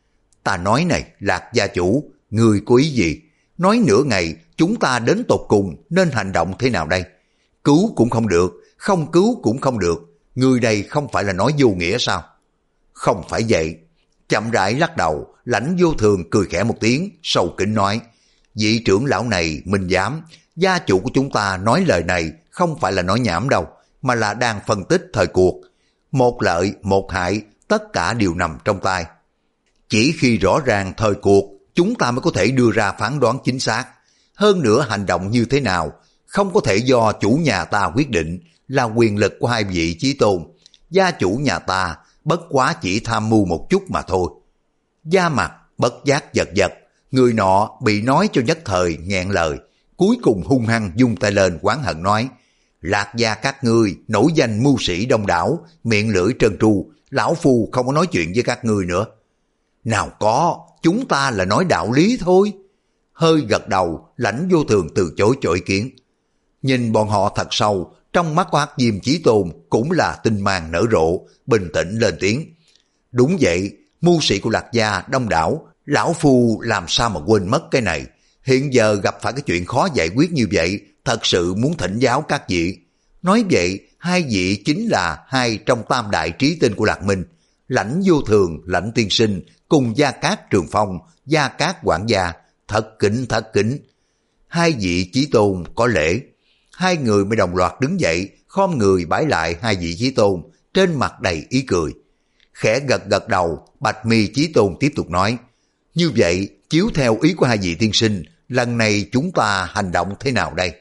Ta nói này, Lạc gia chủ, người có ý gì? Nói nửa ngày, chúng ta đến tột cùng nên hành động thế nào đây? Cứu cũng không được, không cứu cũng không được, người này không phải là nói vô nghĩa sao? Không phải vậy. Chậm rãi lắc đầu, Lãnh Vô Thường cười khẽ một tiếng, sâu kính nói. Vị trưởng lão này mình dám, gia chủ của chúng ta nói lời này không phải là nói nhảm đâu, mà là đang phân tích thời cuộc. Một lợi, một hại, tất cả đều nằm trong tay. Chỉ khi rõ ràng thời cuộc, chúng ta mới có thể đưa ra phán đoán chính xác. Hơn nữa hành động như thế nào, không có thể do chủ nhà ta quyết định, là quyền lực của hai vị chí tôn. Gia chủ nhà ta bất quá chỉ tham mưu một chút mà thôi. Da mặt bất giác giật giật, Người nọ bị nói cho nhất thời nghẹn lời, cuối cùng hung hăng dung tay lên oán hận nói: Lạc gia các ngươi nổi danh mưu sĩ đông đảo, miệng lưỡi trơn tru, lão phu không có nói chuyện với các ngươi nữa. Nào có, chúng ta là nói đạo lý thôi. Hơi gật đầu, Lãnh Vô Thường từ chối cho ý kiến. Nhìn bọn họ thật sâu, trong mắt của Hắc Diêm Chí Tôn cũng là tinh mang nở rộ, bình tĩnh lên tiếng. Đúng vậy, mưu sĩ của Lạc gia đông đảo, lão phu làm sao mà quên mất cái này. Hiện giờ gặp phải cái chuyện khó giải quyết như vậy, thật sự muốn thỉnh giáo các vị. Nói vậy, hai vị chính là hai trong tam đại trí tinh của Lạc Minh, Lãnh Vô Thường, Lãnh Tiên Sinh cùng Gia Cát Trường Phong, Gia Cát quản gia. Thật kính thật kính. Hai vị Chí Tôn có lễ. Hai người mới đồng loạt đứng dậy, khom người bái lại hai vị Chí Tôn, trên mặt đầy ý cười. Khẽ gật gật đầu, Bạch Mi Chí Tôn tiếp tục nói: Như vậy, chiếu theo ý của hai vị tiên sinh, lần này chúng ta hành động thế nào đây?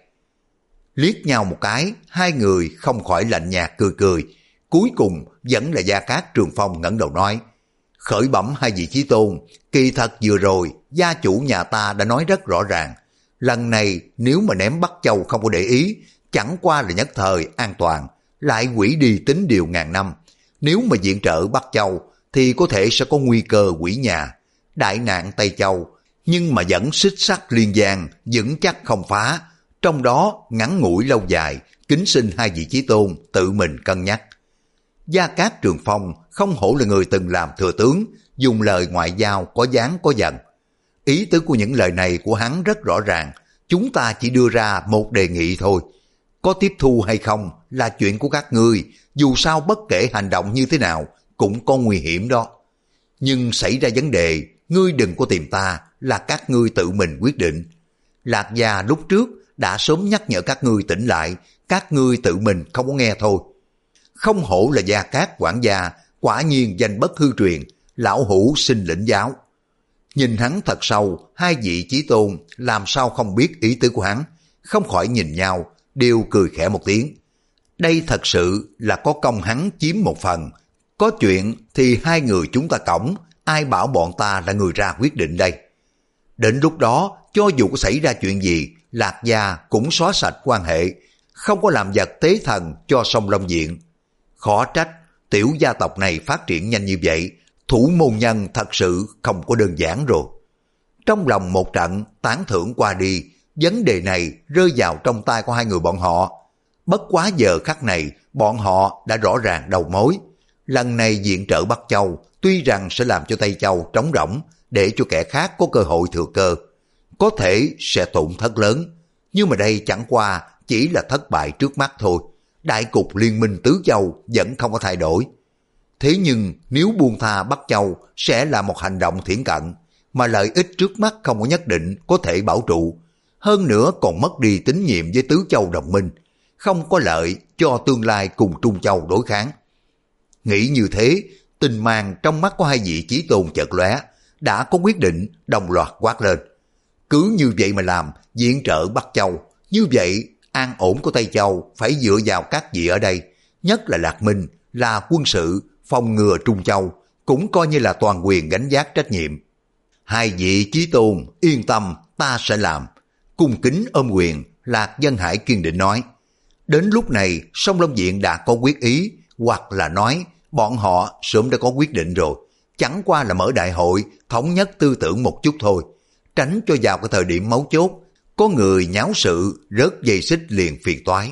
Liếc nhau một cái, hai người không khỏi lạnh nhạt cười cười. Cuối cùng vẫn là Gia Cát Trường Phong ngẩng đầu nói: Khởi bẩm hai vị Chí Tôn, kỳ thật vừa rồi gia chủ nhà ta đã nói rất rõ ràng, lần này nếu mà ném Bắc Châu không có để ý, chẳng qua là nhất thời an toàn, lại hủy đi tính điều ngàn năm. Nếu mà viện trợ Bắc Châu thì có thể sẽ có nguy cơ hủy nhà, đại nạn Tây Châu, nhưng mà vẫn xích sắt liên giang, vững chắc không phá. Trong đó ngắn ngủi lâu dài, kính xin hai vị Chí Tôn tự mình cân nhắc. Gia Cát Trường Phong không hổ là người từng làm thừa tướng, dùng lời ngoại giao có dáng có dần. Ý tứ của những lời này của hắn rất rõ ràng, chúng ta chỉ đưa ra một đề nghị thôi. Có tiếp thu hay không là chuyện của các ngươi, dù sao bất kể hành động như thế nào cũng có nguy hiểm đó. Nhưng xảy ra vấn đề, ngươi đừng có tìm ta, là các ngươi tự mình quyết định. Lạc gia lúc trước đã sớm nhắc nhở các ngươi tỉnh lại, các ngươi tự mình không có nghe thôi. Không hổ là Gia Cát quản gia, quả nhiên danh bất hư truyền, lão hủ xin lĩnh giáo. Nhìn hắn thật sâu, hai vị Chí Tôn làm sao không biết ý tứ của hắn, không khỏi nhìn nhau, đều cười khẽ một tiếng. Đây thật sự là có công hắn chiếm một phần, có chuyện thì hai người chúng ta cõng, ai bảo bọn ta là người ra quyết định đây. Đến lúc đó, cho dù có xảy ra chuyện gì, Lạc gia cũng xóa sạch quan hệ, không có làm vật tế thần cho sông Long Diện. Khó trách, tiểu gia tộc này phát triển nhanh như vậy, thủ môn nhân thật sự không có đơn giản rồi. Trong lòng một trận tán thưởng qua đi, vấn đề này rơi vào trong tay của hai người bọn họ. Bất quá giờ khắc này, bọn họ đã rõ ràng đầu mối. Lần này viện trợ Bắc Châu, tuy rằng sẽ làm cho Tây Châu trống rỗng, để cho kẻ khác có cơ hội thừa cơ, có thể sẽ tổn thất lớn. Nhưng mà đây chẳng qua chỉ là thất bại trước mắt thôi. Đại cục liên minh tứ châu vẫn không có thay đổi. Thế nhưng nếu buông tha Bắc Châu sẽ là một hành động thiển cận, mà lợi ích trước mắt không có nhất định có thể bảo trụ. Hơn nữa còn mất đi tín nhiệm với tứ châu đồng minh, không có lợi cho tương lai cùng Trung Châu đối kháng. Nghĩ như thế, tình mang trong mắt của hai vị Chí Tôn chợt lóe, đã có quyết định đồng loạt quát lên. Cứ như vậy mà làm, viện trợ Bắc Châu, như vậy an ổn của Tây Châu phải dựa vào các vị ở đây, nhất là Lạc Minh, là quân sự, phòng ngừa Trung Châu, cũng coi như là toàn quyền gánh vác trách nhiệm. Hai vị Chí Tôn yên tâm, ta sẽ làm. Cung kính ôm quyền, Lạc Dân Hải kiên định nói. Đến lúc này, Sông Long Diện đã có quyết ý, hoặc là nói bọn họ sớm đã có quyết định rồi, chẳng qua là mở đại hội thống nhất tư tưởng một chút thôi, tránh cho vào cái thời điểm mấu chốt có người nháo sự rớt dây xích liền phiền toái.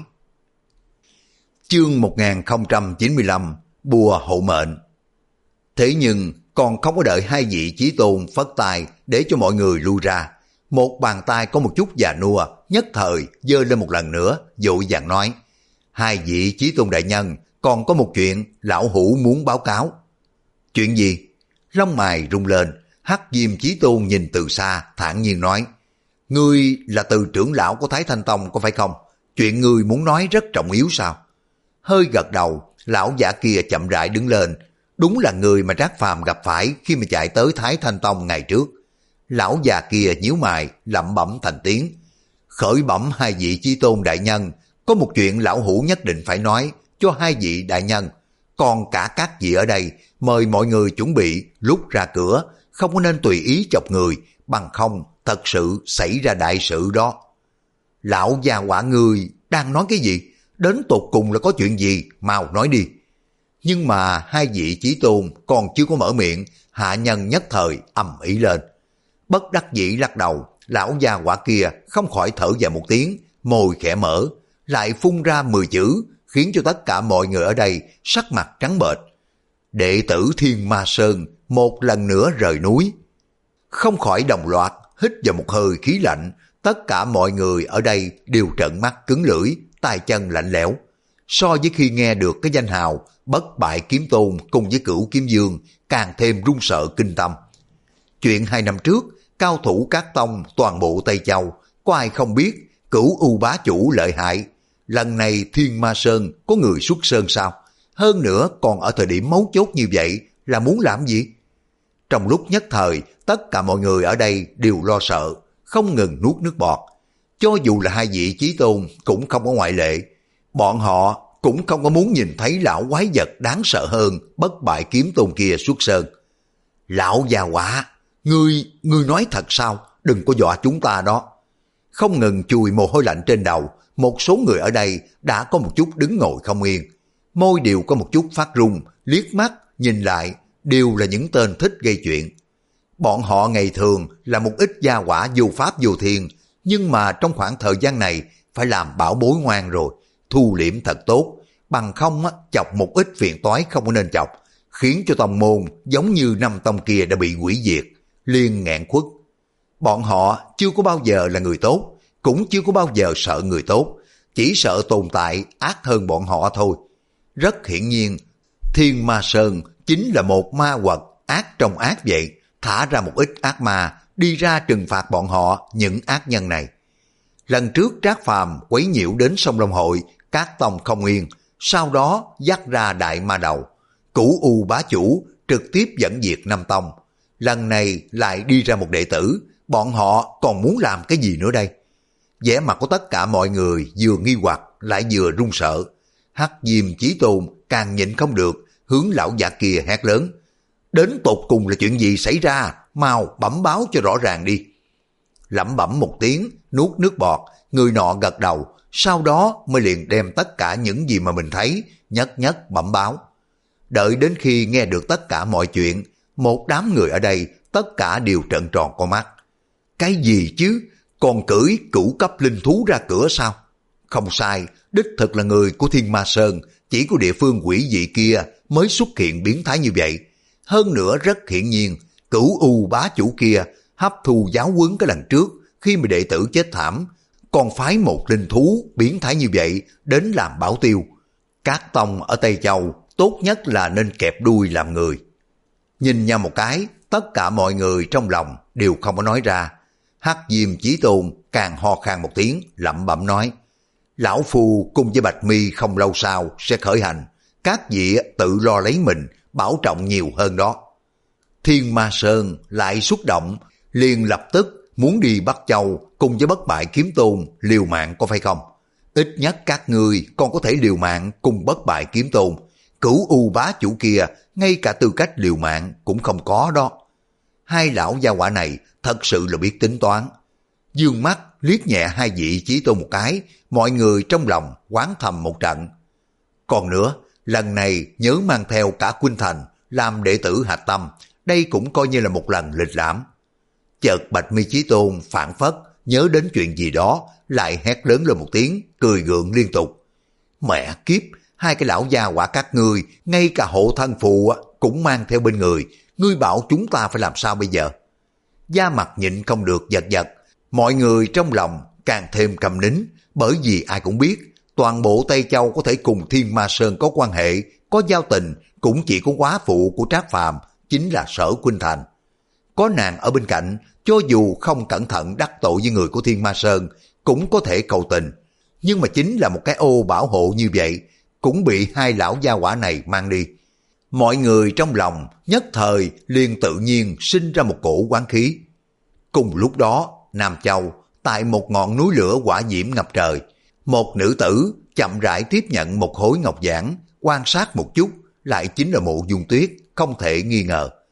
Chương một nghìn không trăm chín mươi lăm, bùa hộ mệnh. Thế nhưng còn không có đợi hai vị Chí Tôn phất tay để cho mọi người lui ra, một bàn tay có một chút già nua nhất thời giơ lên một lần nữa, vội vàng nói: hai vị Chí Tôn đại nhân, còn có một chuyện lão hủ muốn báo cáo. Chuyện gì? Lông mày rung lên, Hắc Diêm Chí Tôn nhìn từ xa thản nhiên nói: ngươi là từ trưởng lão của Thái Thanh Tông có phải không? Chuyện ngươi muốn nói rất trọng yếu sao? Hơi gật đầu, lão giả kia chậm rãi đứng lên, đúng là người mà Trác Phàm gặp phải khi mà chạy tới Thái Thanh Tông ngày trước. Lão già kia nhíu mày lẩm bẩm thành tiếng: khởi bẩm hai vị Chí Tôn đại nhân, có một chuyện lão hủ nhất định phải nói cho hai vị đại nhân, còn cả các vị ở đây, mời mọi người chuẩn bị lúc ra cửa, không có nên tùy ý chọc người, bằng không thật sự xảy ra đại sự đó. Lão gia hỏa ngươi đang nói cái gì? Đến tột cùng là có chuyện gì? Mau nói đi. Nhưng mà hai vị chí tôn còn chưa có mở miệng, hạ nhân nhất thời ầm ĩ lên. Bất đắc dĩ lắc đầu, lão gia hỏa kia không khỏi thở dài một tiếng, môi khẽ mở, lại phun ra mười chữ, khiến cho tất cả mọi người ở đây sắc mặt trắng bệch. Đệ tử Thiên Ma Sơn một lần nữa rời núi. Không khỏi đồng loạt hít vào một hơi khí lạnh, tất cả mọi người ở đây đều trợn mắt cứng lưỡi, tay chân lạnh lẽo. So với khi nghe được cái danh hào Bất Bại Kiếm Tôn cùng với Cửu Kiếm Dương, càng thêm run sợ kinh tâm. Chuyện hai năm trước, cao thủ các tông toàn bộ Tây Châu, có ai không biết Cửu U bá chủ lợi hại. Lần này Thiên Ma Sơn có người xuất sơn sao? Hơn nữa còn ở thời điểm mấu chốt như vậy là muốn làm gì? Trong lúc nhất thời, tất cả mọi người ở đây đều lo sợ, không ngừng nuốt nước bọt. Cho dù là hai vị chí tôn cũng không có ngoại lệ. Bọn họ cũng không có muốn nhìn thấy lão quái vật đáng sợ hơn Bất Bại Kiếm Tôn kia xuất sơn. Lão già quả, ngươi, ngươi nói thật sao? Đừng có dọa chúng ta đó. Không ngừng chùi mồ hôi lạnh trên đầu, một số người ở đây đã có một chút đứng ngồi không yên. Môi đều có một chút phát run, liếc mắt, nhìn lại, đều là những tên thích gây chuyện. Bọn họ ngày thường là một ít gia quả vô pháp vô thiên, nhưng mà trong khoảng thời gian này phải làm bảo bối ngoan rồi, thu liễm thật tốt, bằng không á, chọc một ít phiền toái không có nên chọc, khiến cho tông môn giống như năm tông kia đã bị hủy diệt, liên nghẹn khuất. Bọn họ chưa có bao giờ là người tốt, cũng chưa có bao giờ sợ người tốt, chỉ sợ tồn tại ác hơn bọn họ thôi. Rất hiển nhiên, Thiên Ma Sơn chính là một ma quật ác trong ác vậy, thả ra một ít ác ma đi ra trừng phạt bọn họ những ác nhân này. Lần trước Trác Phàm quấy nhiễu đến sông Long Hội, các tông không yên, sau đó dắt ra đại ma đầu. Cửu U bá chủ trực tiếp dẫn diệt năm tông. Lần này lại đi ra một đệ tử, bọn họ còn muốn làm cái gì nữa đây? Vẻ mặt của tất cả mọi người vừa nghi hoặc lại vừa run sợ. Hắc Diêm Chí Tôn càng nhịn không được, hướng lão già kia hét lớn. Đến tột cùng là chuyện gì xảy ra? Mau bẩm báo cho rõ ràng đi. Lẩm bẩm một tiếng, nuốt nước bọt, người nọ gật đầu, sau đó mới liền đem tất cả những gì mà mình thấy, nhất nhất bẩm báo. Đợi đến khi nghe được tất cả mọi chuyện, một đám người ở đây tất cả đều trợn tròn con mắt. Cái gì chứ? Còn cưỡi cửu cấp linh thú ra cửa sao? Không sai, đích thực là người của Thiên Ma Sơn, chỉ có địa phương quỷ dị kia mới xuất hiện biến thái như vậy. Hơn nữa rất hiển nhiên, Cửu U bá chủ kia hấp thu giáo huấn cái lần trước khi mà đệ tử chết thảm, còn phái một linh thú biến thái như vậy đến làm bảo tiêu. Các tông ở Tây Châu tốt nhất là nên kẹp đuôi làm người. Nhìn nhau một cái, tất cả mọi người trong lòng đều không có nói ra. Hắc Diêm Chí Tôn càng ho khan một tiếng, lẩm bẩm nói: Lão Phu cùng với Bạch Mi không lâu sau sẽ khởi hành, các vị tự lo lấy mình, bảo trọng nhiều hơn đó. Thiên Ma Sơn lại xúc động, liền lập tức muốn đi Bắc Châu cùng với Bất Bại Kiếm Tôn liều mạng có phải không? Ít nhất các ngươi còn có thể liều mạng cùng Bất Bại Kiếm Tôn, Cửu U bá chủ kia ngay cả tư cách liều mạng cũng không có đó. Hai lão gia hỏa này thật sự là biết tính toán. Dương mắt liếc nhẹ hai vị Chí Tôn một cái, mọi người trong lòng oán thầm một trận. Còn nữa, lần này nhớ mang theo cả Khuynh Thành làm đệ tử hạch tâm, đây cũng coi như là một lần lịch lãm. Chợt Bạch Mi Chí Tôn phản phất nhớ đến chuyện gì đó, lại hét lớn lên một tiếng, cười gượng liên tục. Mẹ kiếp, hai cái lão gia hỏa các ngươi, ngay cả hộ thân phù cũng mang theo bên người, ngươi bảo chúng ta phải làm sao bây giờ? Da mặt nhịn không được giật giật, mọi người trong lòng càng thêm câm nín, bởi vì ai cũng biết, toàn bộ Tây Châu có thể cùng Thiên Ma Sơn có quan hệ, có giao tình, cũng chỉ có quá phụ của Trác Phàm, chính là Sở Khuynh Thành. Có nàng ở bên cạnh, cho dù không cẩn thận đắc tội với người của Thiên Ma Sơn, cũng có thể cầu tình. Nhưng mà chính là một cái ô bảo hộ như vậy, cũng bị hai lão gia hỏa này mang đi. Mọi người trong lòng nhất thời liền tự nhiên sinh ra một cổ oán khí. Cùng lúc đó, Nam Châu, tại một ngọn núi lửa hỏa diễm ngập trời, một nữ tử chậm rãi tiếp nhận một khối ngọc giản, quan sát một chút, lại chính là Mộ Dung Tuyết, không thể nghi ngờ.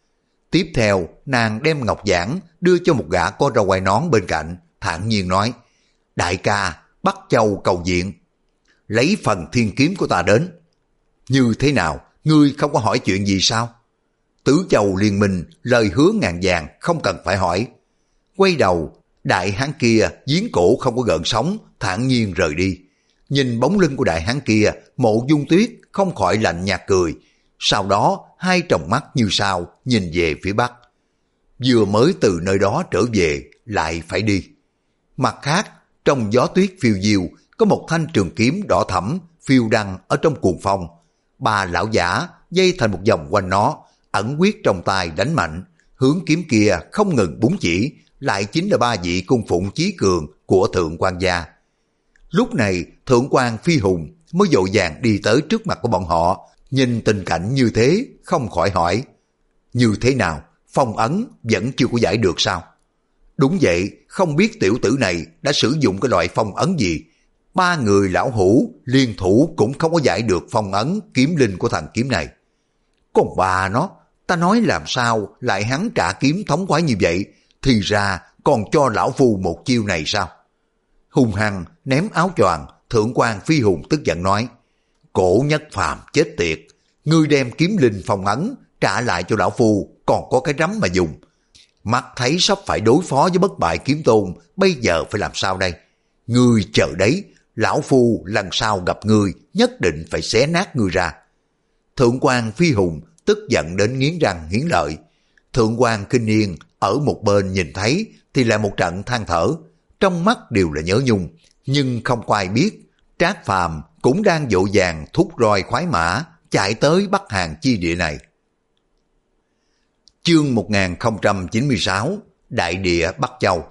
Tiếp theo, nàng đem ngọc giản đưa cho một gã có râu quai nón bên cạnh, thản nhiên nói, đại ca, Bắc Châu cầu viện, lấy phần thiên kiếm của ta đến. Như thế nào, ngươi không có hỏi chuyện gì sao? Tứ Châu liên minh, lời hứa ngàn vàng, không cần phải hỏi. Quay đầu, đại hán kia giếng cổ không có gợn sóng, thản nhiên rời đi. Nhìn bóng lưng của đại hán kia, Mộ Dung Tuyết không khỏi lạnh nhạt cười. Sau đó, hai tròng mắt như sao nhìn về phía bắc. Vừa mới từ nơi đó trở về, lại phải đi. Mặt khác, trong gió tuyết phiêu diêu, có một thanh trường kiếm đỏ thẫm phiêu đăng ở trong cuồng phong. Ba lão giả dây thành một vòng quanh nó, ẩn quyết trong tay đánh mạnh, hướng kiếm kia không ngừng búng chỉ, lại chính là ba vị cung phụng chí cường của Thượng Quan gia. Lúc này, Thượng Quan Phi Hùng mới vội vàng đi tới trước mặt của bọn họ, nhìn tình cảnh như thế, không khỏi hỏi, như thế nào, phong ấn vẫn chưa có giải được sao? Đúng vậy, không biết tiểu tử này đã sử dụng cái loại phong ấn gì. Ba người lão hủ liên thủ cũng không có giải được phong ấn kiếm linh của thằng kiếm này. Còn bà nó, ta nói làm sao lại hắn trả kiếm thống khoái như vậy, thì ra còn cho lão phu một chiêu này sao? Hung hăng ném áo choàng, Thượng Quan Phi Hùng tức giận nói, Cổ Nhất Phàm chết tiệt, ngươi đem kiếm linh phong ấn trả lại cho lão phu, còn có cái rắm mà dùng. Mắt thấy sắp phải đối phó với bất bại kiếm tôn, bây giờ phải làm sao đây? Ngươi chờ đấy, lão phu lần sau gặp ngươi nhất định phải xé nát ngươi ra. Thượng Quan Phi Hùng tức giận đến nghiến răng nghiến lợi. Thượng Quan Kinh Yên ở một bên nhìn thấy thì là một trận than thở, trong mắt đều là nhớ nhung, nhưng không có ai biết Trác Phàm cũng đang vội vàng thúc roi khoái mã chạy tới Bắc Hàn chi địa này. Chương một nghìn không trăm chín mươi sáu, Đại địa Bắc Châu.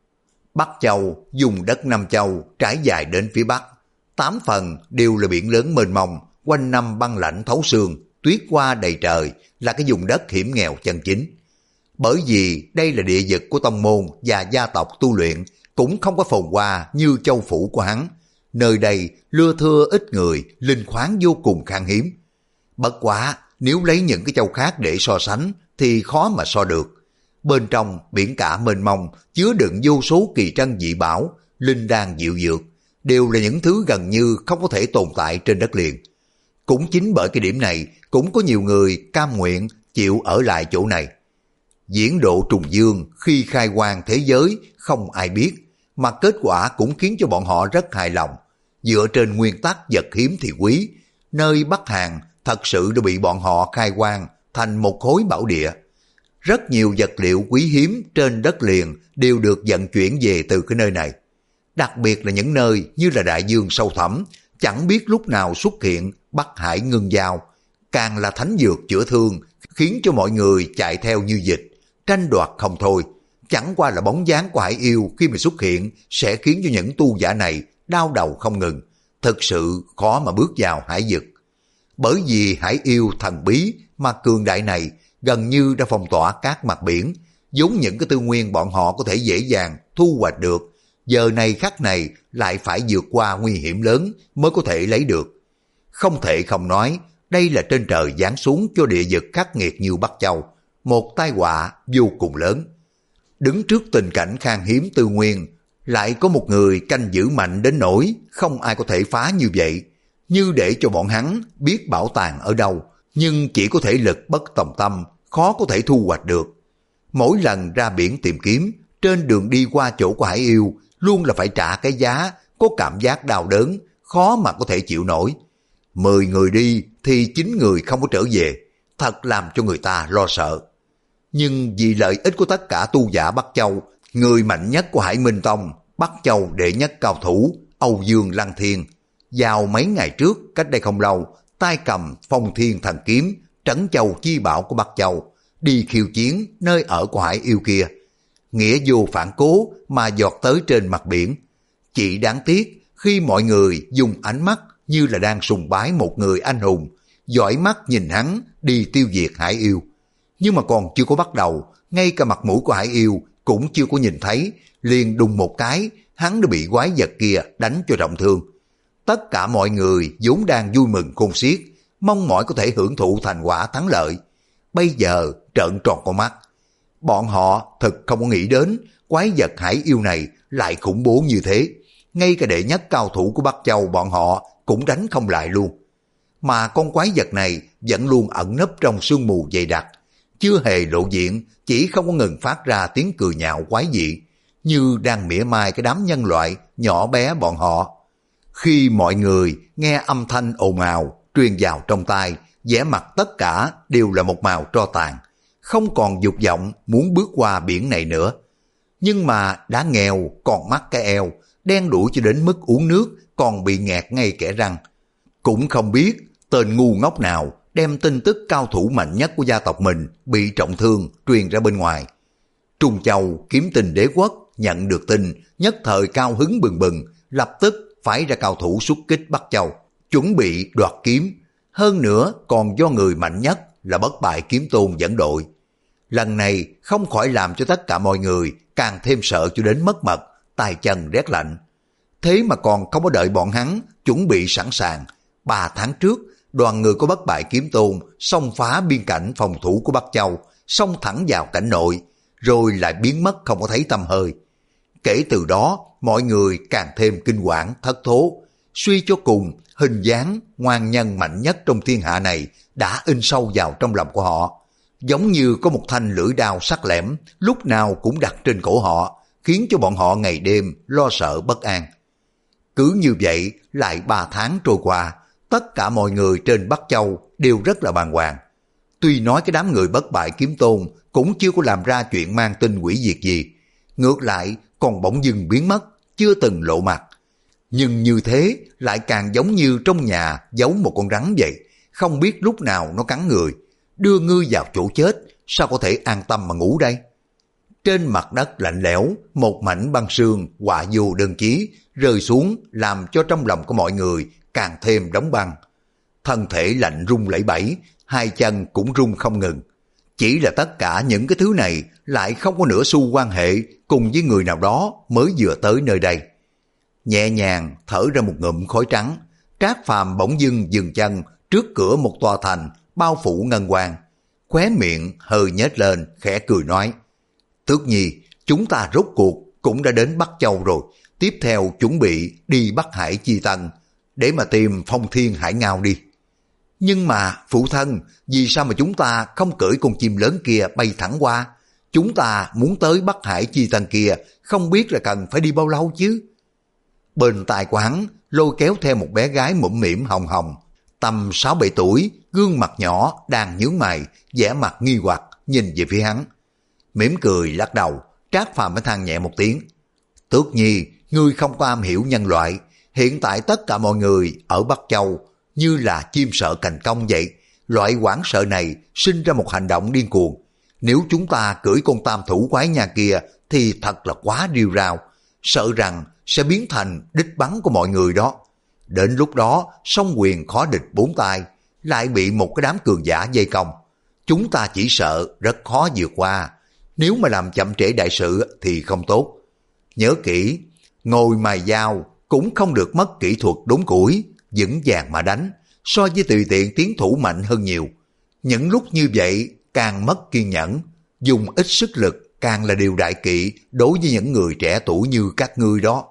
Bắc Châu dùng đất Nam Châu trải dài đến phía Bắc, tám phần đều là biển lớn mênh mông, quanh năm băng lạnh thấu xương, tuyết hoa đầy trời, là cái vùng đất hiểm nghèo chân chính. Bởi vì đây là địa vực của tông môn và gia tộc tu luyện, cũng không có phồn hoa như châu phủ của hắn. Nơi đây lưa thưa ít người, linh khoáng vô cùng khan hiếm. Bất quá, nếu lấy những cái châu khác để so sánh thì khó mà so được. Bên trong biển cả mênh mông chứa đựng vô số kỳ trân dị bảo, linh đan diệu dược, đều là những thứ gần như không có thể tồn tại trên đất liền. Cũng chính bởi cái điểm này, cũng có nhiều người cam nguyện chịu ở lại chỗ này. Diễn độ trùng dương khi khai quang thế giới không ai biết, mà kết quả cũng khiến cho bọn họ rất hài lòng. Dựa trên nguyên tắc vật hiếm thì quý, nơi Bắc Hàn thật sự đã bị bọn họ khai quang thành một khối bảo địa. Rất nhiều vật liệu quý hiếm trên đất liền đều được vận chuyển về từ cái nơi này. Đặc biệt là những nơi như là đại dương sâu thẳm, chẳng biết lúc nào xuất hiện Bắc Hải ngưng giao, càng là thánh dược chữa thương, khiến cho mọi người chạy theo như dịch, tranh đoạt không thôi. Chẳng qua là bóng dáng của hải yêu khi mà xuất hiện sẽ khiến cho những tu giả này đau đầu không ngừng, thực sự khó mà bước vào hải vực. Bởi vì hải yêu thần bí mà cường đại này gần như đã phong tỏa các mặt biển, vốn những cái tư nguyên bọn họ có thể dễ dàng thu hoạch được, giờ này khắc này lại phải vượt qua nguy hiểm lớn mới có thể lấy được. Không thể không nói, đây là trên trời giáng xuống cho địa vực khắc nghiệt như Bắc Châu, một tai họa vô cùng lớn. Đứng trước tình cảnh khan hiếm tư nguyên, lại có một người canh giữ mạnh đến nỗi không ai có thể phá như vậy, như để cho bọn hắn biết bảo tàng ở đâu, nhưng chỉ có thể lực bất tòng tâm, khó có thể thu hoạch được. Mỗi lần ra biển tìm kiếm, trên đường đi qua chỗ của hải yêu, luôn là phải trả cái giá, có cảm giác đau đớn, khó mà có thể chịu nổi. Mười người đi thì chín người không có trở về, thật làm cho người ta lo sợ. Nhưng vì lợi ích của tất cả tu giả Bắc Châu, người mạnh nhất của Hải Minh Tông, Bắc Châu đệ nhất cao thủ, Âu Dương Lăng Thiên, vào mấy ngày trước, cách đây không lâu, tay cầm Phong Thiên Thần Kiếm, trấn châu chi bảo của Bắc Châu, đi khiêu chiến nơi ở của hải yêu kia. Nghĩa vô phản cố mà giọt tới trên mặt biển. Chỉ đáng tiếc khi mọi người dùng ánh mắt như là đang sùng bái một người anh hùng, dõi mắt nhìn hắn đi tiêu diệt hải yêu. Nhưng mà còn chưa có bắt đầu, ngay cả mặt mũi của hải yêu cũng chưa có nhìn thấy, liền đùng một cái, hắn đã bị quái vật kia đánh cho trọng thương. Tất cả mọi người vốn đang vui mừng khôn xiết, mong mỏi có thể hưởng thụ thành quả thắng lợi. bây giờ trợn tròn con mắt. Bọn họ thật không có nghĩ đến quái vật hải yêu này lại khủng bố như thế. Ngay cả đệ nhất cao thủ của Bắc Châu bọn họ cũng đánh không lại luôn. Mà con quái vật này vẫn luôn ẩn nấp trong sương mù dày đặc, chưa hề lộ diện, chỉ không có ngừng phát ra tiếng cười nhạo quái dị, như đang mỉa mai cái đám nhân loại nhỏ bé bọn họ. Khi mọi người nghe âm thanh ồn ào truyền vào trong tai, vẻ mặt tất cả đều là một màu tro tàn, không còn dục vọng muốn bước qua biển này nữa. Nhưng mà đã nghèo còn mắc cái eo, đen đuổi cho đến mức uống nước còn bị nghẹt ngay kẽ răng. Cũng không biết tên ngu ngốc nào đem tin tức cao thủ mạnh nhất của gia tộc mình bị trọng thương truyền ra bên ngoài. Trung Châu Kiếm Tinh Đế Quốc nhận được tin, nhất thời cao hứng bừng bừng, lập tức phái ra cao thủ xuất kích Bắc Châu, chuẩn bị đoạt kiếm. Hơn nữa còn do người mạnh nhất là Bất Bại Kiếm Tôn dẫn đội. Lần này không khỏi làm cho tất cả mọi người càng thêm sợ cho đến mất mật, tay chân rét lạnh. Thế mà còn không có đợi bọn hắn chuẩn bị sẵn sàng. Ba tháng trước, đoàn người của Bất Bại Kiếm Tôn xông phá biên cảnh phòng thủ của Bắc Châu, xông thẳng vào cảnh nội, rồi lại biến mất không có thấy tăm hơi. Kể từ đó, mọi người càng thêm kinh quản thất thố. Suy cho cùng, hình dáng ngoan nhân mạnh nhất trong thiên hạ này đã in sâu vào trong lòng của họ. Giống như có một thanh lưỡi đao sắc lẻm lúc nào cũng đặt trên cổ họ, khiến cho bọn họ ngày đêm lo sợ bất an. Cứ như vậy, lại ba tháng trôi qua, tất cả mọi người trên Bắc Châu đều rất là bàng hoàng. Tuy nói cái đám người Bất Bại Kiếm Tôn cũng chưa có làm ra chuyện mang tin hủy diệt gì, ngược lại còn bỗng dưng biến mất, chưa từng lộ mặt. Nhưng như thế lại càng giống như trong nhà giấu một con rắn vậy, không biết lúc nào nó cắn người, đưa ngươi vào chỗ chết, sao có thể an tâm mà ngủ đây? Trên mặt đất lạnh lẽo, một mảnh băng sương họa vô đơn chí rơi xuống, làm cho trong lòng của mọi người càng thêm đóng băng. Thân thể lạnh run lẩy bẩy, hai chân cũng run không ngừng. Chỉ là tất cả những cái thứ này lại không có nửa xu quan hệ cùng với người nào đó mới vừa tới nơi đây. Nhẹ nhàng thở ra một ngụm khói trắng, Trác Phàm bỗng dưng dừng chân trước cửa một tòa thành bao phủ ngân quang, khóe miệng hơi nhếch lên, khẽ cười nói: Tước Nhi, chúng ta rốt cuộc cũng đã đến Bắc Châu rồi, tiếp theo chuẩn bị đi Bắc Hải Chi Tân để mà tìm Phong Thiên Hải Ngao đi. Nhưng mà phụ thân, vì sao mà chúng ta không cưỡi con chim lớn kia bay thẳng qua? Chúng ta muốn tới Bắc Hải Chi Tân kia, không biết là cần phải đi bao lâu chứ? Bên tai của hắn lôi kéo theo một bé gái mũm mĩm hồng hồng, tầm sáu bảy tuổi, gương mặt nhỏ đang nhướng mày, vẻ mặt nghi hoặc nhìn về phía hắn. Mỉm cười lắc đầu, Trác Phàm mới than nhẹ một tiếng: Tước Nhi, ngươi không có am hiểu nhân loại, hiện tại tất cả mọi người ở Bắc Châu như là chim sợ cành cong vậy. Loại hoảng sợ này sinh ra một hành động điên cuồng. Nếu chúng ta cưỡi con tam thủ quái nha kia thì thật là quá điêu rao, sợ rằng sẽ biến thành đích bắn của mọi người đó. Đến lúc đó song quyền khó địch bốn tay, lại bị một cái đám cường giả vây công, chúng ta chỉ sợ rất khó vượt qua. Nếu mà làm chậm trễ đại sự thì không tốt. Nhớ kỹ, ngồi mài dao cũng không được mất kỹ thuật đốn củi, vững vàng mà đánh, so với tùy tiện tiến thủ mạnh hơn nhiều. Những lúc như vậy càng mất kiên nhẫn, dùng ít sức lực càng là điều đại kỵ đối với những người trẻ tuổi như các ngươi đó.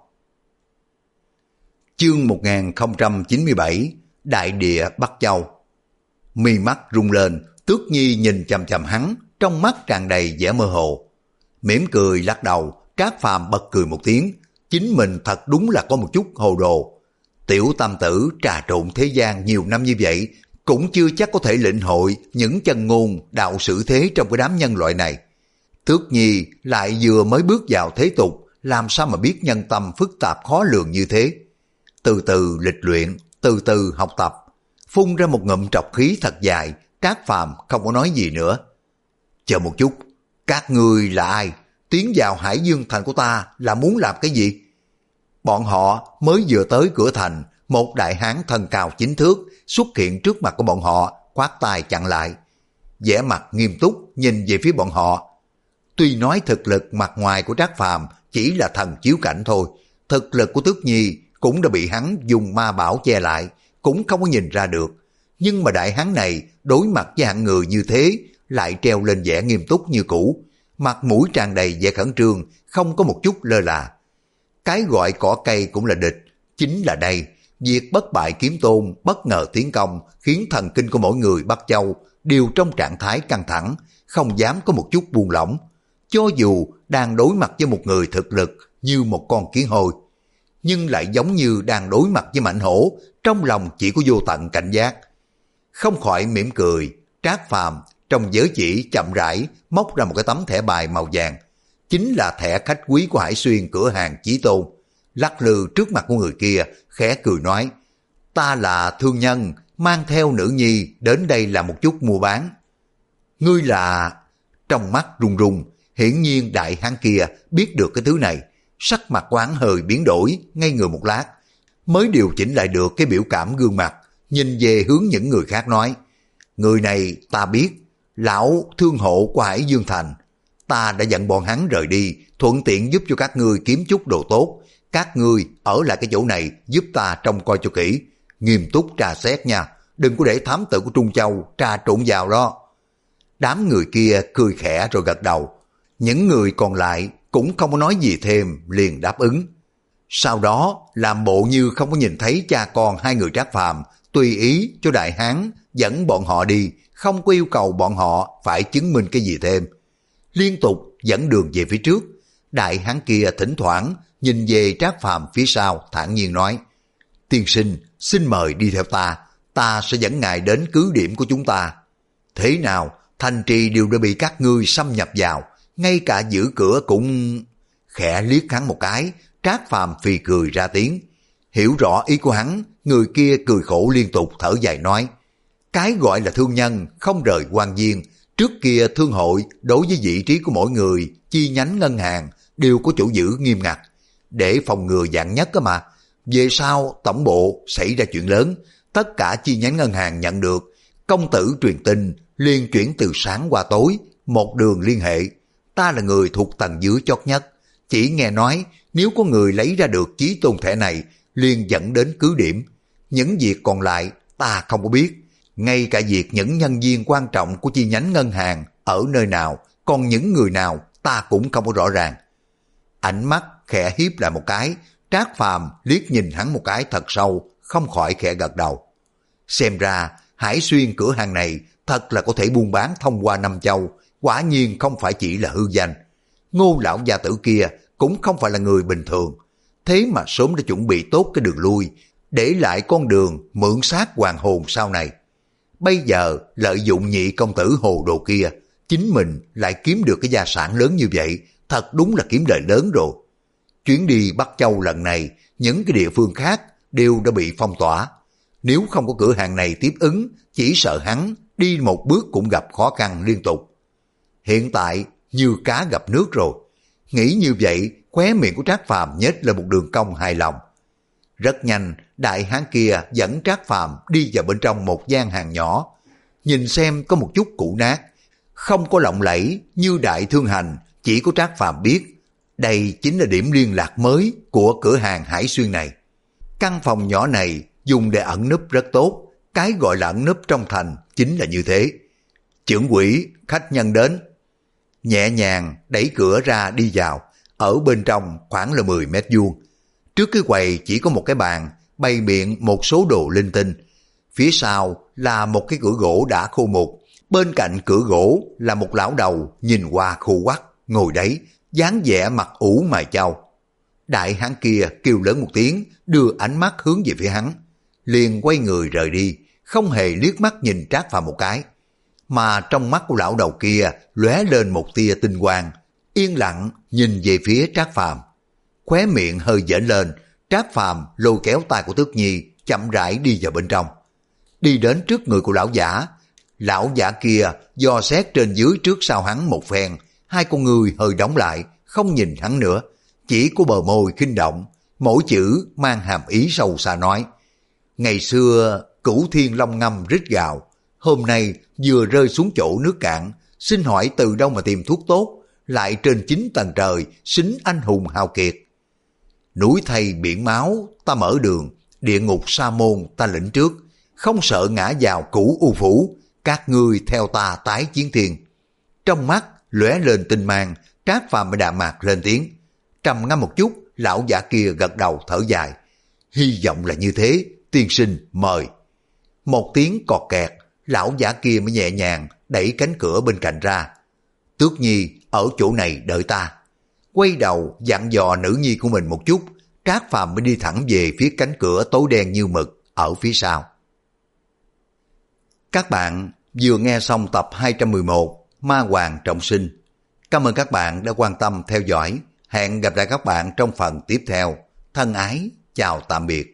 Chương một nghìn không trăm chín mươi bảy, Đại địa Bắc Châu. Mi mắt rung lên, Tước Nhi nhìn chằm chằm hắn, trong mắt tràn đầy vẻ mơ hồ. Mỉm cười lắc đầu, Trác Phàm bật cười một tiếng, chính mình thật đúng là có một chút hồ đồ. Tiểu tam tử trà trộn thế gian nhiều năm như vậy, cũng chưa chắc có thể lĩnh hội những chân ngôn đạo sử thế trong cái đám nhân loại này. Tước Nhi lại vừa mới bước vào thế tục, làm sao mà biết nhân tâm phức tạp khó lường như thế. Từ từ lịch luyện, từ từ học tập. Phun ra một ngụm trọc khí thật dài, Trác Phàm không có nói gì nữa. Chờ một chút, các ngươi là ai? Tiến vào Hải Dương Thành của ta là muốn làm cái gì? Bọn họ mới vừa tới cửa thành, một đại hán thân cao chín thước xuất hiện trước mặt của bọn họ, khoát tay chặn lại. Vẻ mặt nghiêm túc nhìn về phía bọn họ. Tuy nói thực lực mặt ngoài của Trác Phàm chỉ là thần chiếu cảnh thôi, thực lực của Tước Nhi cũng đã bị hắn dùng ma bảo che lại, cũng không có nhìn ra được. Nhưng mà đại hán này đối mặt với hạng người như thế, lại treo lên vẻ nghiêm túc như cũ, mặt mũi tràn đầy vẻ khẩn trương, không có một chút lơ là. Cái gọi cỏ cây cũng là địch, chính là đây, việc bất bại kiếm tôn bất ngờ tiến công khiến thần kinh của mỗi người Bắc Châu đều trong trạng thái căng thẳng, không dám có một chút buông lỏng, cho dù đang đối mặt với một người thực lực như một con kiến hôi, nhưng lại giống như đang đối mặt với mãnh hổ, trong lòng chỉ có vô tận cảnh giác. Không khỏi mỉm cười, Trác Phàm trong giới chỉ chậm rãi móc ra một cái tấm thẻ bài màu vàng, chính là thẻ khách quý của Hải Xuyên cửa hàng Chí Tôn, lắc lư trước mặt của người kia, khẽ cười nói: ta là thương nhân, mang theo nữ nhi đến đây làm một chút mua bán. Ngươi là... Trong mắt run run, hiển nhiên đại hán kia biết được cái thứ này, sắc mặt quán hơi biến đổi, ngay người một lát, mới điều chỉnh lại được cái biểu cảm gương mặt, nhìn về hướng những người khác nói: người này ta biết, lão thương hộ của Hải Dương Thành, ta đã dẫn bọn hắn rời đi, thuận tiện giúp cho các ngươi kiếm chút đồ tốt, các ngươi ở lại cái chỗ này giúp ta trông coi cho kỹ, nghiêm túc tra xét nha, đừng có để thám tử của Trung Châu tra trộn vào đó. Đám người kia cười khẽ rồi gật đầu, những người còn lại cũng không có nói gì thêm, liền đáp ứng. Sau đó làm bộ như không có nhìn thấy cha con hai người Trác Phàm, tùy ý cho đại hán dẫn bọn họ đi, không có yêu cầu bọn họ phải chứng minh cái gì thêm. Liên tục dẫn đường về phía trước, đại hán kia thỉnh thoảng nhìn về Trác Phàm phía sau, thản nhiên nói: tiên sinh, xin mời đi theo ta, ta sẽ dẫn ngài đến cứ điểm của chúng ta. Thế nào, thành trì đều đã bị các ngươi xâm nhập vào, ngay cả giữ cửa cũng... Khẽ liếc hắn một cái, Trác Phàm phì cười ra tiếng. Hiểu rõ ý của hắn, người kia cười khổ liên tục thở dài nói: cái gọi là thương nhân không rời quan viên, trước kia thương hội đối với vị trí của mỗi người, chi nhánh ngân hàng đều có chỗ giữ nghiêm ngặt, để phòng ngừa vạn nhất mà. Về sau tổng bộ xảy ra chuyện lớn, tất cả chi nhánh ngân hàng nhận được, công tử truyền tin, liền chuyển từ sáng qua tối, một đường liên hệ. Ta là người thuộc tầng dưới chót nhất, chỉ nghe nói nếu có người lấy ra được Chí Tôn thẻ này, liền dẫn đến cứ điểm. Những việc còn lại ta không có biết, ngay cả việc những nhân viên quan trọng của chi nhánh ngân hàng ở nơi nào, còn những người nào ta cũng không có rõ ràng. Ánh mắt khẽ hiếp lại một cái, Trác Phàm liếc nhìn hắn một cái thật sâu, không khỏi khẽ gật đầu. Xem ra Hải Xuyên cửa hàng này thật là có thể buôn bán thông qua Nam Châu, quả nhiên không phải chỉ là hư danh. Ngô lão gia tử kia cũng không phải là người bình thường, thế mà sớm đã chuẩn bị tốt cái đường lui, để lại con đường mượn xác hoàng hồn sau này. Bây giờ lợi dụng nhị công tử hồ đồ kia, chính mình lại kiếm được cái gia sản lớn như vậy, thật đúng là kiếm lời lớn rồi. Chuyến đi Bắc Châu lần này, những cái địa phương khác đều đã bị phong tỏa. Nếu không có cửa hàng này tiếp ứng, chỉ sợ hắn đi một bước cũng gặp khó khăn liên tục. Hiện tại như cá gặp nước rồi. Nghĩ như vậy, khóe miệng của Trác Phàm nhếch lên một đường cong hài lòng. Rất nhanh, đại hán kia dẫn Trác Phàm đi vào bên trong một gian hàng nhỏ. Nhìn xem có một chút cũ nát, không có lộng lẫy như đại thương hành, chỉ có Trác Phàm biết đây chính là điểm liên lạc mới của cửa hàng Hải Xuyên này. Căn phòng nhỏ này dùng để ẩn núp rất tốt, cái gọi là ẩn núp trong thành chính là như thế. Trưởng quỹ, khách nhân đến. Nhẹ nhàng đẩy cửa ra đi vào, ở bên trong khoảng là mười mét vuông. Trước cái quầy chỉ có một cái bàn, bày biện một số đồ linh tinh. Phía sau là một cái cửa gỗ đã khô mục, bên cạnh cửa gỗ là một lão đầu nhìn qua khô quắt, ngồi đấy, dáng vẻ mặt ủ mày chau. Đại hán kia kêu lớn một tiếng, đưa ánh mắt hướng về phía hắn, liền quay người rời đi, không hề liếc mắt nhìn Trác Phàm một cái. Mà trong mắt của lão đầu kia lóe lên một tia tinh quang, yên lặng nhìn về phía Trác Phàm. Khóe miệng hơi giãn lên, Trác Phàm lôi kéo tay của Tước Nhi, chậm rãi đi vào bên trong. Đi đến trước người của lão giả, lão giả kia dò xét trên dưới trước sau hắn một phen, hai con người hơi đóng lại, không nhìn hắn nữa, chỉ có bờ môi khinh động, mỗi chữ mang hàm ý sâu xa nói: ngày xưa Cửu Thiên Long ngâm rít gào, hôm nay vừa rơi xuống chỗ nước cạn, xin hỏi từ đâu mà tìm thuốc tốt, lại trên chín tầng trời xính anh hùng hào kiệt. Núi thây biển máu ta mở đường, địa ngục sa môn ta lĩnh trước, không sợ ngã vào cũ u phủ, các ngươi theo ta tái chiến thiên. Trong mắt lóe lên tinh mang, Trác Phàm mới đạm mạc lên tiếng. Trầm ngâm một chút, lão giả kia gật đầu thở dài. Hy vọng là như thế, tiên sinh mời. Một tiếng cọt kẹt, lão giả kia mới nhẹ nhàng đẩy cánh cửa bên cạnh ra. Tước Nhi ở chỗ này đợi ta. Quay đầu dặn dò nữ nhi của mình một chút, Trác Phàm mới đi thẳng về phía cánh cửa tối đen như mực ở phía sau. Các bạn vừa nghe xong tập hai trăm mười một Ma Hoàng Trọng Sinh. Cảm ơn các bạn đã quan tâm theo dõi. Hẹn gặp lại các bạn trong phần tiếp theo. Thân ái, chào tạm biệt.